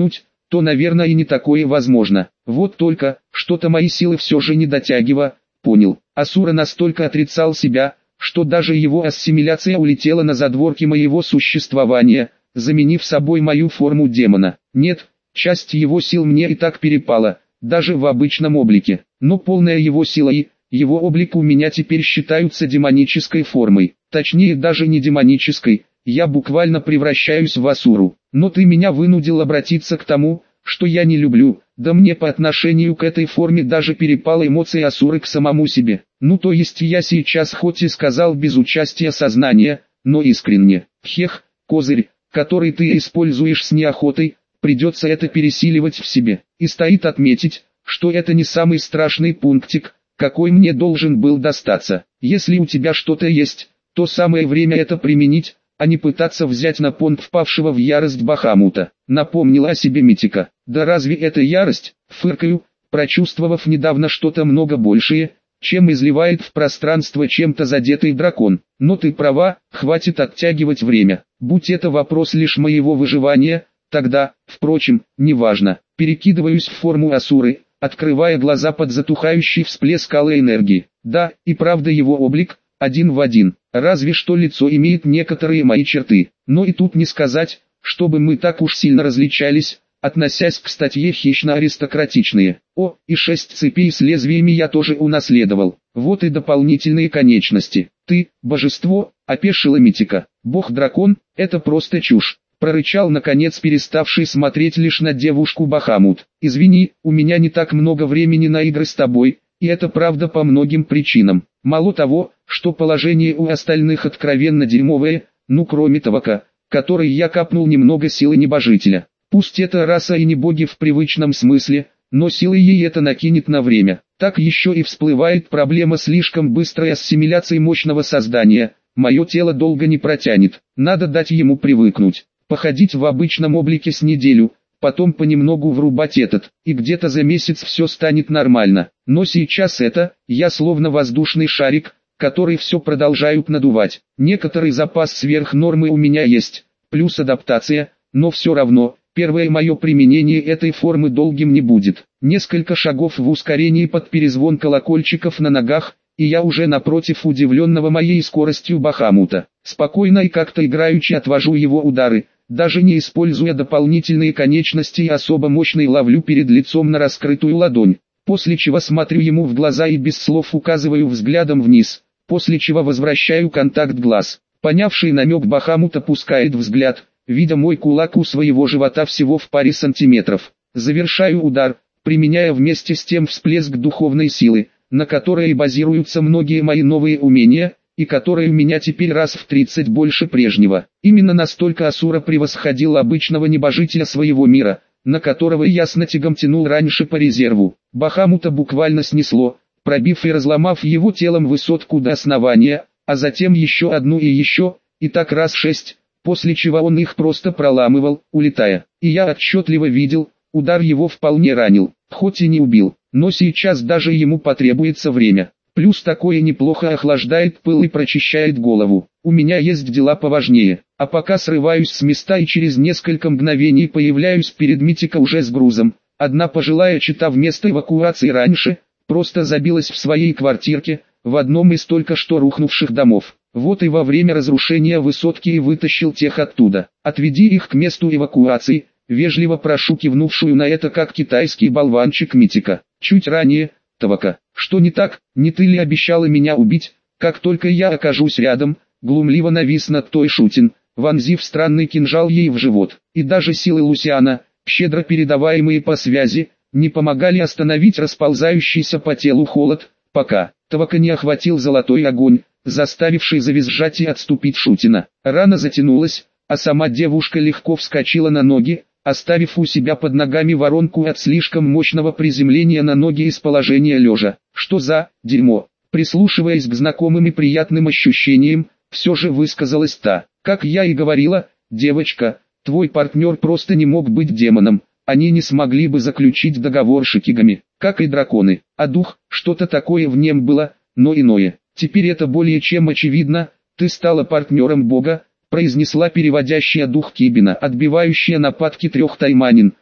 то, наверное, и не такое возможно. Вот только, что-то мои силы все же не дотягивали, понял. Асура настолько отрицал себя, что даже его ассимиляция улетела на задворки моего существования, заменив собой мою форму демона. Нет, часть его сил мне и так перепала, даже в обычном облике, но полная его сила и его облик у меня теперь считаются демонической формой, точнее даже не демонической, я буквально превращаюсь в асуру. Но ты меня вынудил обратиться к тому, что я не люблю, да мне по отношению к этой форме даже перепала эмоции асуры к самому себе. Ну то есть я сейчас хоть и сказал без участия сознания, но искренне. Хех, козырь, который ты используешь с неохотой, придется это пересиливать в себе. И стоит отметить, что это не самый страшный пунктик, какой мне должен был достаться. Если у тебя что-то есть, то самое время это применить, а не пытаться взять на понт впавшего в ярость Бахамута. Напомнила о себе Митика. Да разве это ярость? Фыркаю, прочувствовав недавно что-то много большее, чем изливает в пространство чем-то задетый дракон. Но ты права, хватит оттягивать время. Будь это вопрос лишь моего выживания, тогда, впрочем, неважно. Перекидываюсь в форму асуры, открывая глаза под затухающий всплеск алой энергии. Да, и правда его облик, один в один, разве что лицо имеет некоторые мои черты. Но и тут не сказать, чтобы мы так уж сильно различались, относясь к статье хищно-аристократичные. О, и шесть цепей с лезвиями я тоже унаследовал. Вот и дополнительные конечности. Ты, божество, опешила Митика. Бог-дракон, это просто чушь. Прорычал наконец переставший смотреть лишь на девушку Бахамут. Извини, у меня не так много времени на игры с тобой, и это правда по многим причинам. Мало того, что положение у остальных откровенно дерьмовое, ну кроме Тавака, который я капнул немного силы небожителя. Пусть это раса и не боги в привычном смысле, но силы ей это накинет на время. Так еще и всплывает проблема слишком быстрой ассимиляции мощного создания. Мое тело долго не протянет, надо дать ему привыкнуть. Походить в обычном облике с неделю, потом понемногу врубать этот, и где-то за месяц все станет нормально. Но сейчас это, я словно воздушный шарик, который все продолжают надувать. Некоторый запас сверх нормы у меня есть, плюс адаптация, но все равно, первое мое применение этой формы долгим не будет. Несколько шагов в ускорении под перезвон колокольчиков на ногах, и я уже напротив удивленного моей скоростью Бахамута. Спокойно и как-то играючи отвожу его удары, даже не используя дополнительные конечности и особо мощный ловлю перед лицом на раскрытую ладонь, после чего смотрю ему в глаза и без слов указываю взглядом вниз, после чего возвращаю контакт глаз. Понявший намек Бахамут опускает взгляд, видя мой кулак у своего живота всего в паре сантиметров. Завершаю удар, применяя вместе с тем всплеск духовной силы, на которой базируются многие мои новые умения, и который у меня теперь раз в тридцать больше прежнего. Именно настолько асура превосходил обычного небожителя своего мира, на которого я с натягом тянул раньше по резерву. Бахамута буквально снесло, пробив и разломав его телом высотку до основания, а затем еще одну и еще, и так раз шесть, после чего он их просто проламывал, улетая. И я отчетливо видел, удар его вполне ранил, хоть и не убил, но сейчас даже ему потребуется время. Плюс такое неплохо охлаждает пыл и прочищает голову. У меня есть дела поважнее. А пока срываюсь с места и через несколько мгновений появляюсь перед Митика уже с грузом. Одна пожилая чета вместо эвакуации раньше, просто забилась в своей квартирке, в одном из только что рухнувших домов. Вот и во время разрушения высотки и вытащил тех оттуда. Отведи их к месту эвакуации, вежливо прошу кивнувшую на это как китайский болванчик Митика. Чуть ранее, Тавака, что не так, не ты ли обещала меня убить, как только я окажусь рядом, глумливо навис над той Шутин, вонзив странный кинжал ей в живот. И даже силы Лусиана, щедро передаваемые по связи, не помогали остановить расползающийся по телу холод, пока Тавака не охватил золотой огонь, заставивший завизжать и отступить Шутина. Рана затянулась, а сама девушка легко вскочила на ноги, оставив у себя под ногами воронку от слишком мощного приземления на ноги из положения лежа. Что за дерьмо? Прислушиваясь к знакомым и приятным ощущениям, все же высказалась та. Как я и говорила, девочка, твой партнер просто не мог быть демоном. Они не смогли бы заключить договор с шикигами, как и драконы. А дух, что-то такое в нем было, но иное. Теперь это более чем очевидно, ты стала партнером Бога, произнесла переводящая дух Кибина, отбивающая нападки трех тайманин,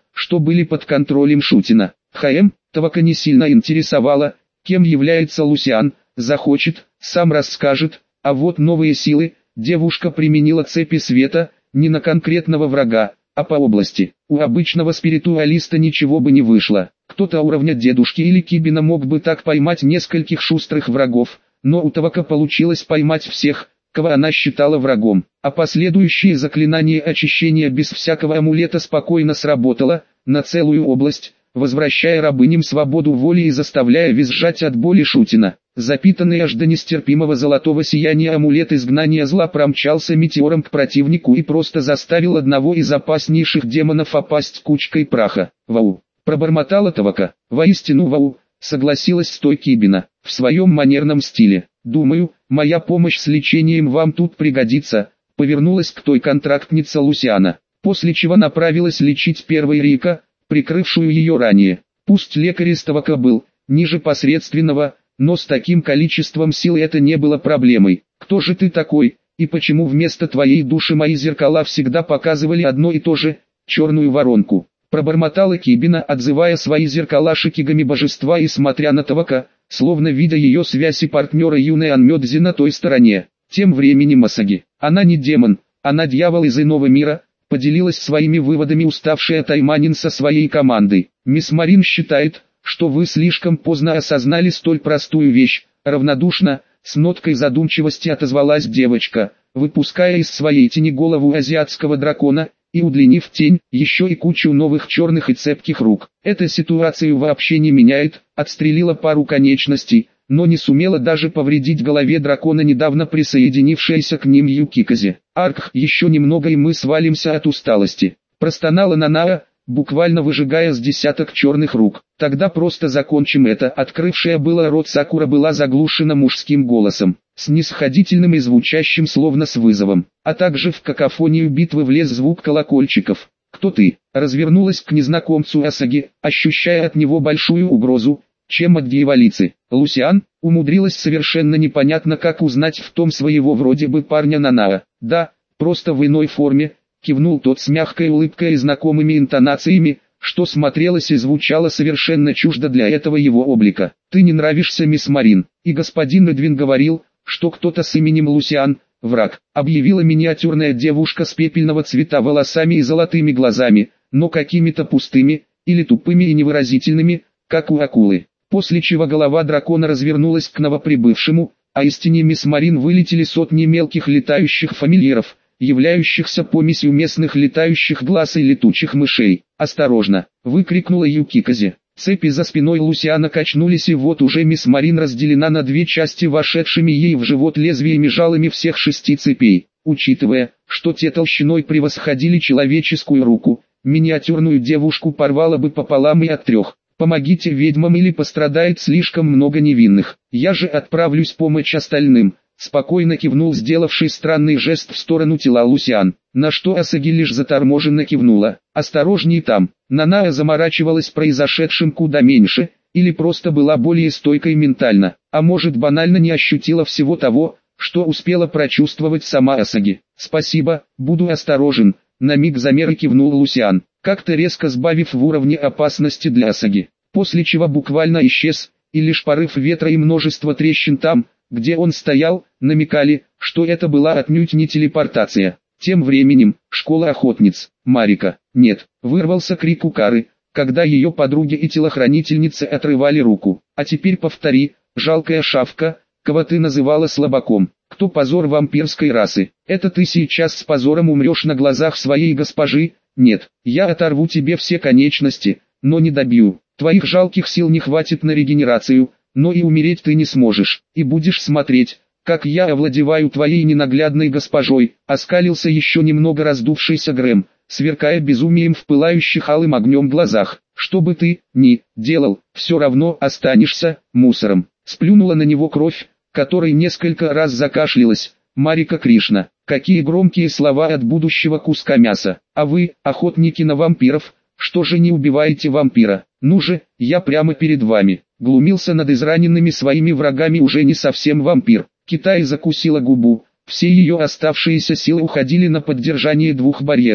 что были под контролем Шутина. ХМ, Тавака не сильно интересовало, кем является Лусиан, захочет, сам расскажет, а вот новые силы, девушка применила цепи света, не на конкретного врага, а по области. У обычного спиритуалиста ничего бы не вышло. Кто-то уровня дедушки или Кибина мог бы так поймать нескольких шустрых врагов, но у Тавака получилось поймать всех, кого она считала врагом. А последующее заклинание очищения без всякого амулета спокойно сработало, на целую область, возвращая рабыням свободу воли и заставляя визжать от боли Шутина. Запитанный аж до нестерпимого золотого сияния амулет изгнания зла промчался метеором к противнику и просто заставил одного из опаснейших демонов опасть кучкой праха. «Вау!» — пробормотала Тавака. «Воистину вау!» — согласилась с той Кибина, в своем манерном стиле. «Думаю, моя помощь с лечением вам тут пригодится», — повернулась к той контрактнице Лусиана, после чего направилась лечить первой Рика, прикрывшую ее ранее. Пусть лекарь из Тавака был ниже посредственного, но с таким количеством сил это не было проблемой. «Кто же ты такой, и почему вместо твоей души мои зеркала всегда показывали одно и то же, черную воронку?» Пробормотала Кибина, отзывая свои зеркала шикигами божества и смотря на Тавака, словно видя ее связь и партнера юной Анмёдзи на той стороне. Тем временем Асаги, она не демон, она дьявол из иного мира, поделилась своими выводами уставшая Тайманин со своей командой. «Мисс Марин считает, что вы слишком поздно осознали столь простую вещь», равнодушно, с ноткой задумчивости отозвалась девочка, выпуская из своей тени голову азиатского дракона, и удлинив тень, еще и кучу новых черных и цепких рук. «Эта ситуацию вообще не меняет», отстрелила пару конечностей, но не сумела даже повредить голове дракона недавно присоединившейся к ним Юкиказе. «Арк, еще немного и мы свалимся от усталости», простонала Нанаа, буквально выжигая с десяток черных рук. «Тогда просто закончим это». Открывшая было рот Сакура была заглушена мужским голосом, снисходительным и звучащим словно с вызовом, а также в какофонию битвы влез звук колокольчиков. «Кто ты?» Развернулась к незнакомцу Асаги, ощущая от него большую угрозу, чем от дьяволицы. Лусиан умудрилась совершенно непонятно как узнать в том своего вроде бы парня Нанаа. «Да, просто в иной форме», кивнул тот с мягкой улыбкой и знакомыми интонациями, что смотрелось и звучало совершенно чуждо для этого его облика. «Ты не нравишься, мисс Марин, и господин Эдвин говорил, что кто-то с именем Лусиан – враг», объявила миниатюрная девушка с пепельного цвета волосами и золотыми глазами, но какими-то пустыми, или тупыми и невыразительными, как у акулы. После чего голова дракона развернулась к новоприбывшему, а из тени мисс Марин вылетели сотни мелких летающих фамильяров, являющихся помесью местных летающих глаз и летучих мышей. «Осторожно!» — выкрикнула Юкиказе. Цепи за спиной Лусиана качнулись, и вот уже мисс Марин разделена на две части вошедшими ей в живот лезвиями жалами всех шести цепей. Учитывая, что те толщиной превосходили человеческую руку, миниатюрную девушку порвало бы пополам и от трех. «Помогите ведьмам или пострадает слишком много невинных. Я же отправлюсь помочь остальным», — спокойно кивнул сделавший странный жест в сторону тела Лусиан, на что Асаги лишь заторможенно кивнула. «Осторожней там». Нанаа заморачивалась произошедшим куда меньше, или просто была более стойкой ментально, а может банально не ощутила всего того, что успела прочувствовать сама Асаги. «Спасибо, буду осторожен», — на миг замер и кивнул Лусиан, как-то резко сбавив в уровне опасности для Асаги, после чего буквально исчез, и лишь порыв ветра и множество трещин там, где он стоял, намекали, что это была отнюдь не телепортация. Тем временем, школа охотниц, Марика, нет, вырвался крик у Кары, когда ее подруги и телохранительницы отрывали руку. «А теперь повтори, жалкая шавка, кого ты называла слабаком, кто позор вампирской расы. Это ты сейчас с позором умрешь на глазах своей госпожи. Нет, я оторву тебе все конечности, но не добью. Твоих жалких сил не хватит на регенерацию, но и умереть ты не сможешь, и будешь смотреть, как я овладеваю твоей ненаглядной госпожой», оскалился еще немного раздувшийся Грэм, сверкая безумием в пылающих алым огнем глазах. «Что бы ты ни делал, все равно останешься мусором». Сплюнула на него кровь, которой несколько раз закашлялась Марика Кришна. «Какие громкие слова от будущего куска мяса. А вы, охотники на вампиров, что же не убиваете вампира? Ну же, я прямо перед вами». Глумился над израненными своими врагами уже не совсем вампир. Китай закусила губу, все ее оставшиеся силы уходили на поддержание двух барьеров.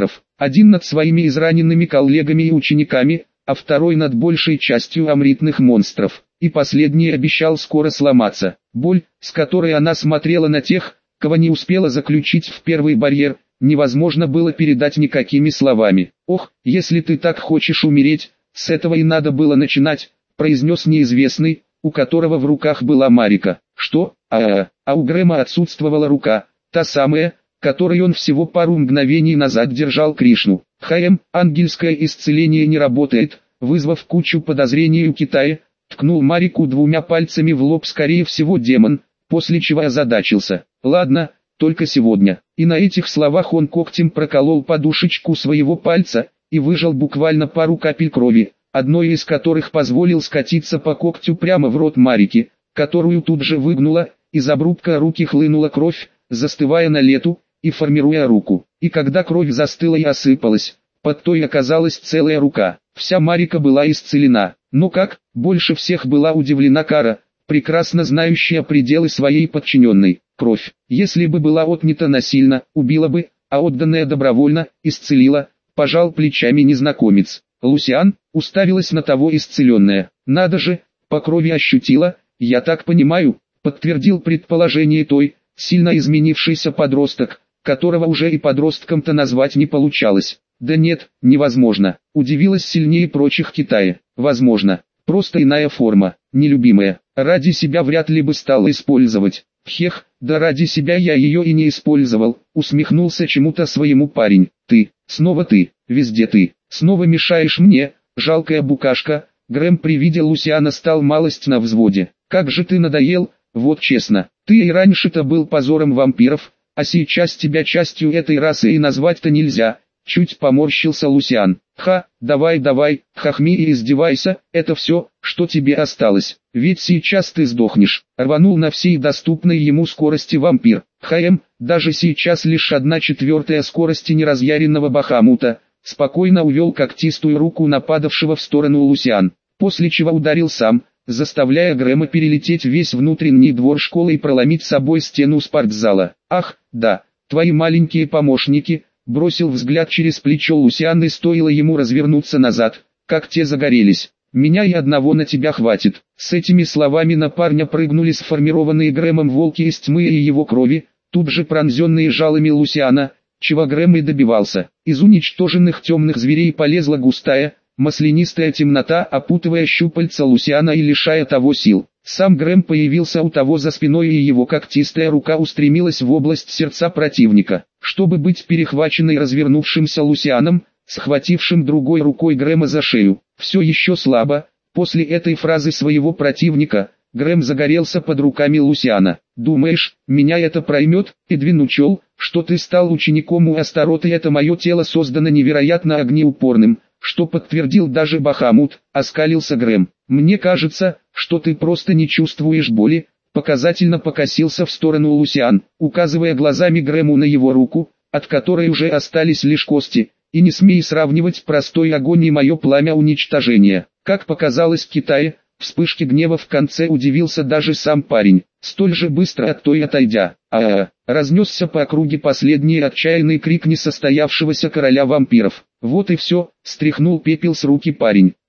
Один над своими израненными коллегами и учениками, а второй над большей частью амритных монстров. И последний обещал скоро сломаться. Боль, с которой она смотрела на тех, кого не успела заключить в первый барьер, невозможно было передать никакими словами. «Ох, если ты так хочешь умереть, с этого и надо было начинать», произнес неизвестный, у которого в руках была Марика. «Что? А, а у Грэма отсутствовала рука, та самая, которой он всего пару мгновений назад держал Кришну. Хаем, ангельское исцеление не работает», вызвав кучу подозрений у Китая, ткнул Марику двумя пальцами в лоб, скорее всего демон, после чего озадачился. «Ладно, только сегодня». И на этих словах он когтем проколол подушечку своего пальца и выжал буквально пару капель крови, одной из которых позволил скатиться по когтю прямо в рот Марики, которую тут же выгнула, из обрубка руки хлынула кровь, застывая на лету и формируя руку. И когда кровь застыла и осыпалась, под той оказалась целая рука. Вся Марика была исцелена. Но как, больше всех была удивлена Кара, прекрасно знающая пределы своей подчиненной. Кровь, если бы была отнята насильно, убила бы, а отданная добровольно, исцелила, пожал плечами незнакомец. Лусиан уставилась на того исцеленная. «Надо же, по крови ощутила, я так понимаю», подтвердил предположение той, сильно изменившийся подросток, которого уже и подростком-то назвать не получалось. «Да нет, невозможно», удивилась сильнее прочих Китая. «Возможно, просто иная форма, нелюбимая, ради себя вряд ли бы стала использовать». «Хех, да ради себя я ее и не использовал», усмехнулся чему-то своему парень. «Ты, снова ты, везде ты, снова мешаешь мне, жалкая букашка». Грэм при виде Лусиана стал малость на взводе. «Как же ты надоел, вот честно, ты и раньше-то был позором вампиров, а сейчас тебя частью этой расы и назвать-то нельзя». Чуть поморщился Лусиан. «Ха, давай давай, хохми и издевайся, это все, что тебе осталось, ведь сейчас ты сдохнешь». Рванул на всей доступной ему скорости вампир. Хаем, даже сейчас лишь одна четвертая скорости неразъяренного Бахамута, спокойно увел когтистую руку нападавшего в сторону Лусиан, после чего ударил сам, заставляя Грэма перелететь весь внутренний двор школы и проломить собой стену спортзала. «Ах, да, твои маленькие помощники», бросил взгляд через плечо Лусиан, и стоило ему развернуться назад, как те загорелись. «Меня и одного на тебя хватит». С этими словами на парня прыгнули сформированные Грэмом волки из тьмы и его крови, тут же пронзенные жалами Лусиана, чего Грэм и добивался. Из уничтоженных темных зверей полезла густая, маслянистая темнота, опутывая щупальца Лусиана и лишая того сил. Сам Грэм появился у того за спиной, и его когтистая рука устремилась в область сердца противника, чтобы быть перехваченной развернувшимся Лусианом, схватившим другой рукой Грэма за шею. Все еще слабо, после этой фразы своего противника, Грэм загорелся под руками Лусиана. «Думаешь, меня это проймет?» Эдвин учел, что ты стал учеником у Астарота, и это мое тело создано невероятно огнеупорным, что подтвердил даже Бахамут, оскалился Грэм. «Мне кажется, что ты просто не чувствуешь боли», показательно покосился в сторону Лусиан, указывая глазами Грэму на его руку, от которой уже остались лишь кости, «и не смей сравнивать простой огонь и мое пламя уничтожения». Как показалось Китае, вспышки гнева в конце удивился даже сам парень, столь же быстро от той отойдя. а а разнесся по округе последний отчаянный крик несостоявшегося короля вампиров. «Вот и все», стряхнул пепел с руки парень.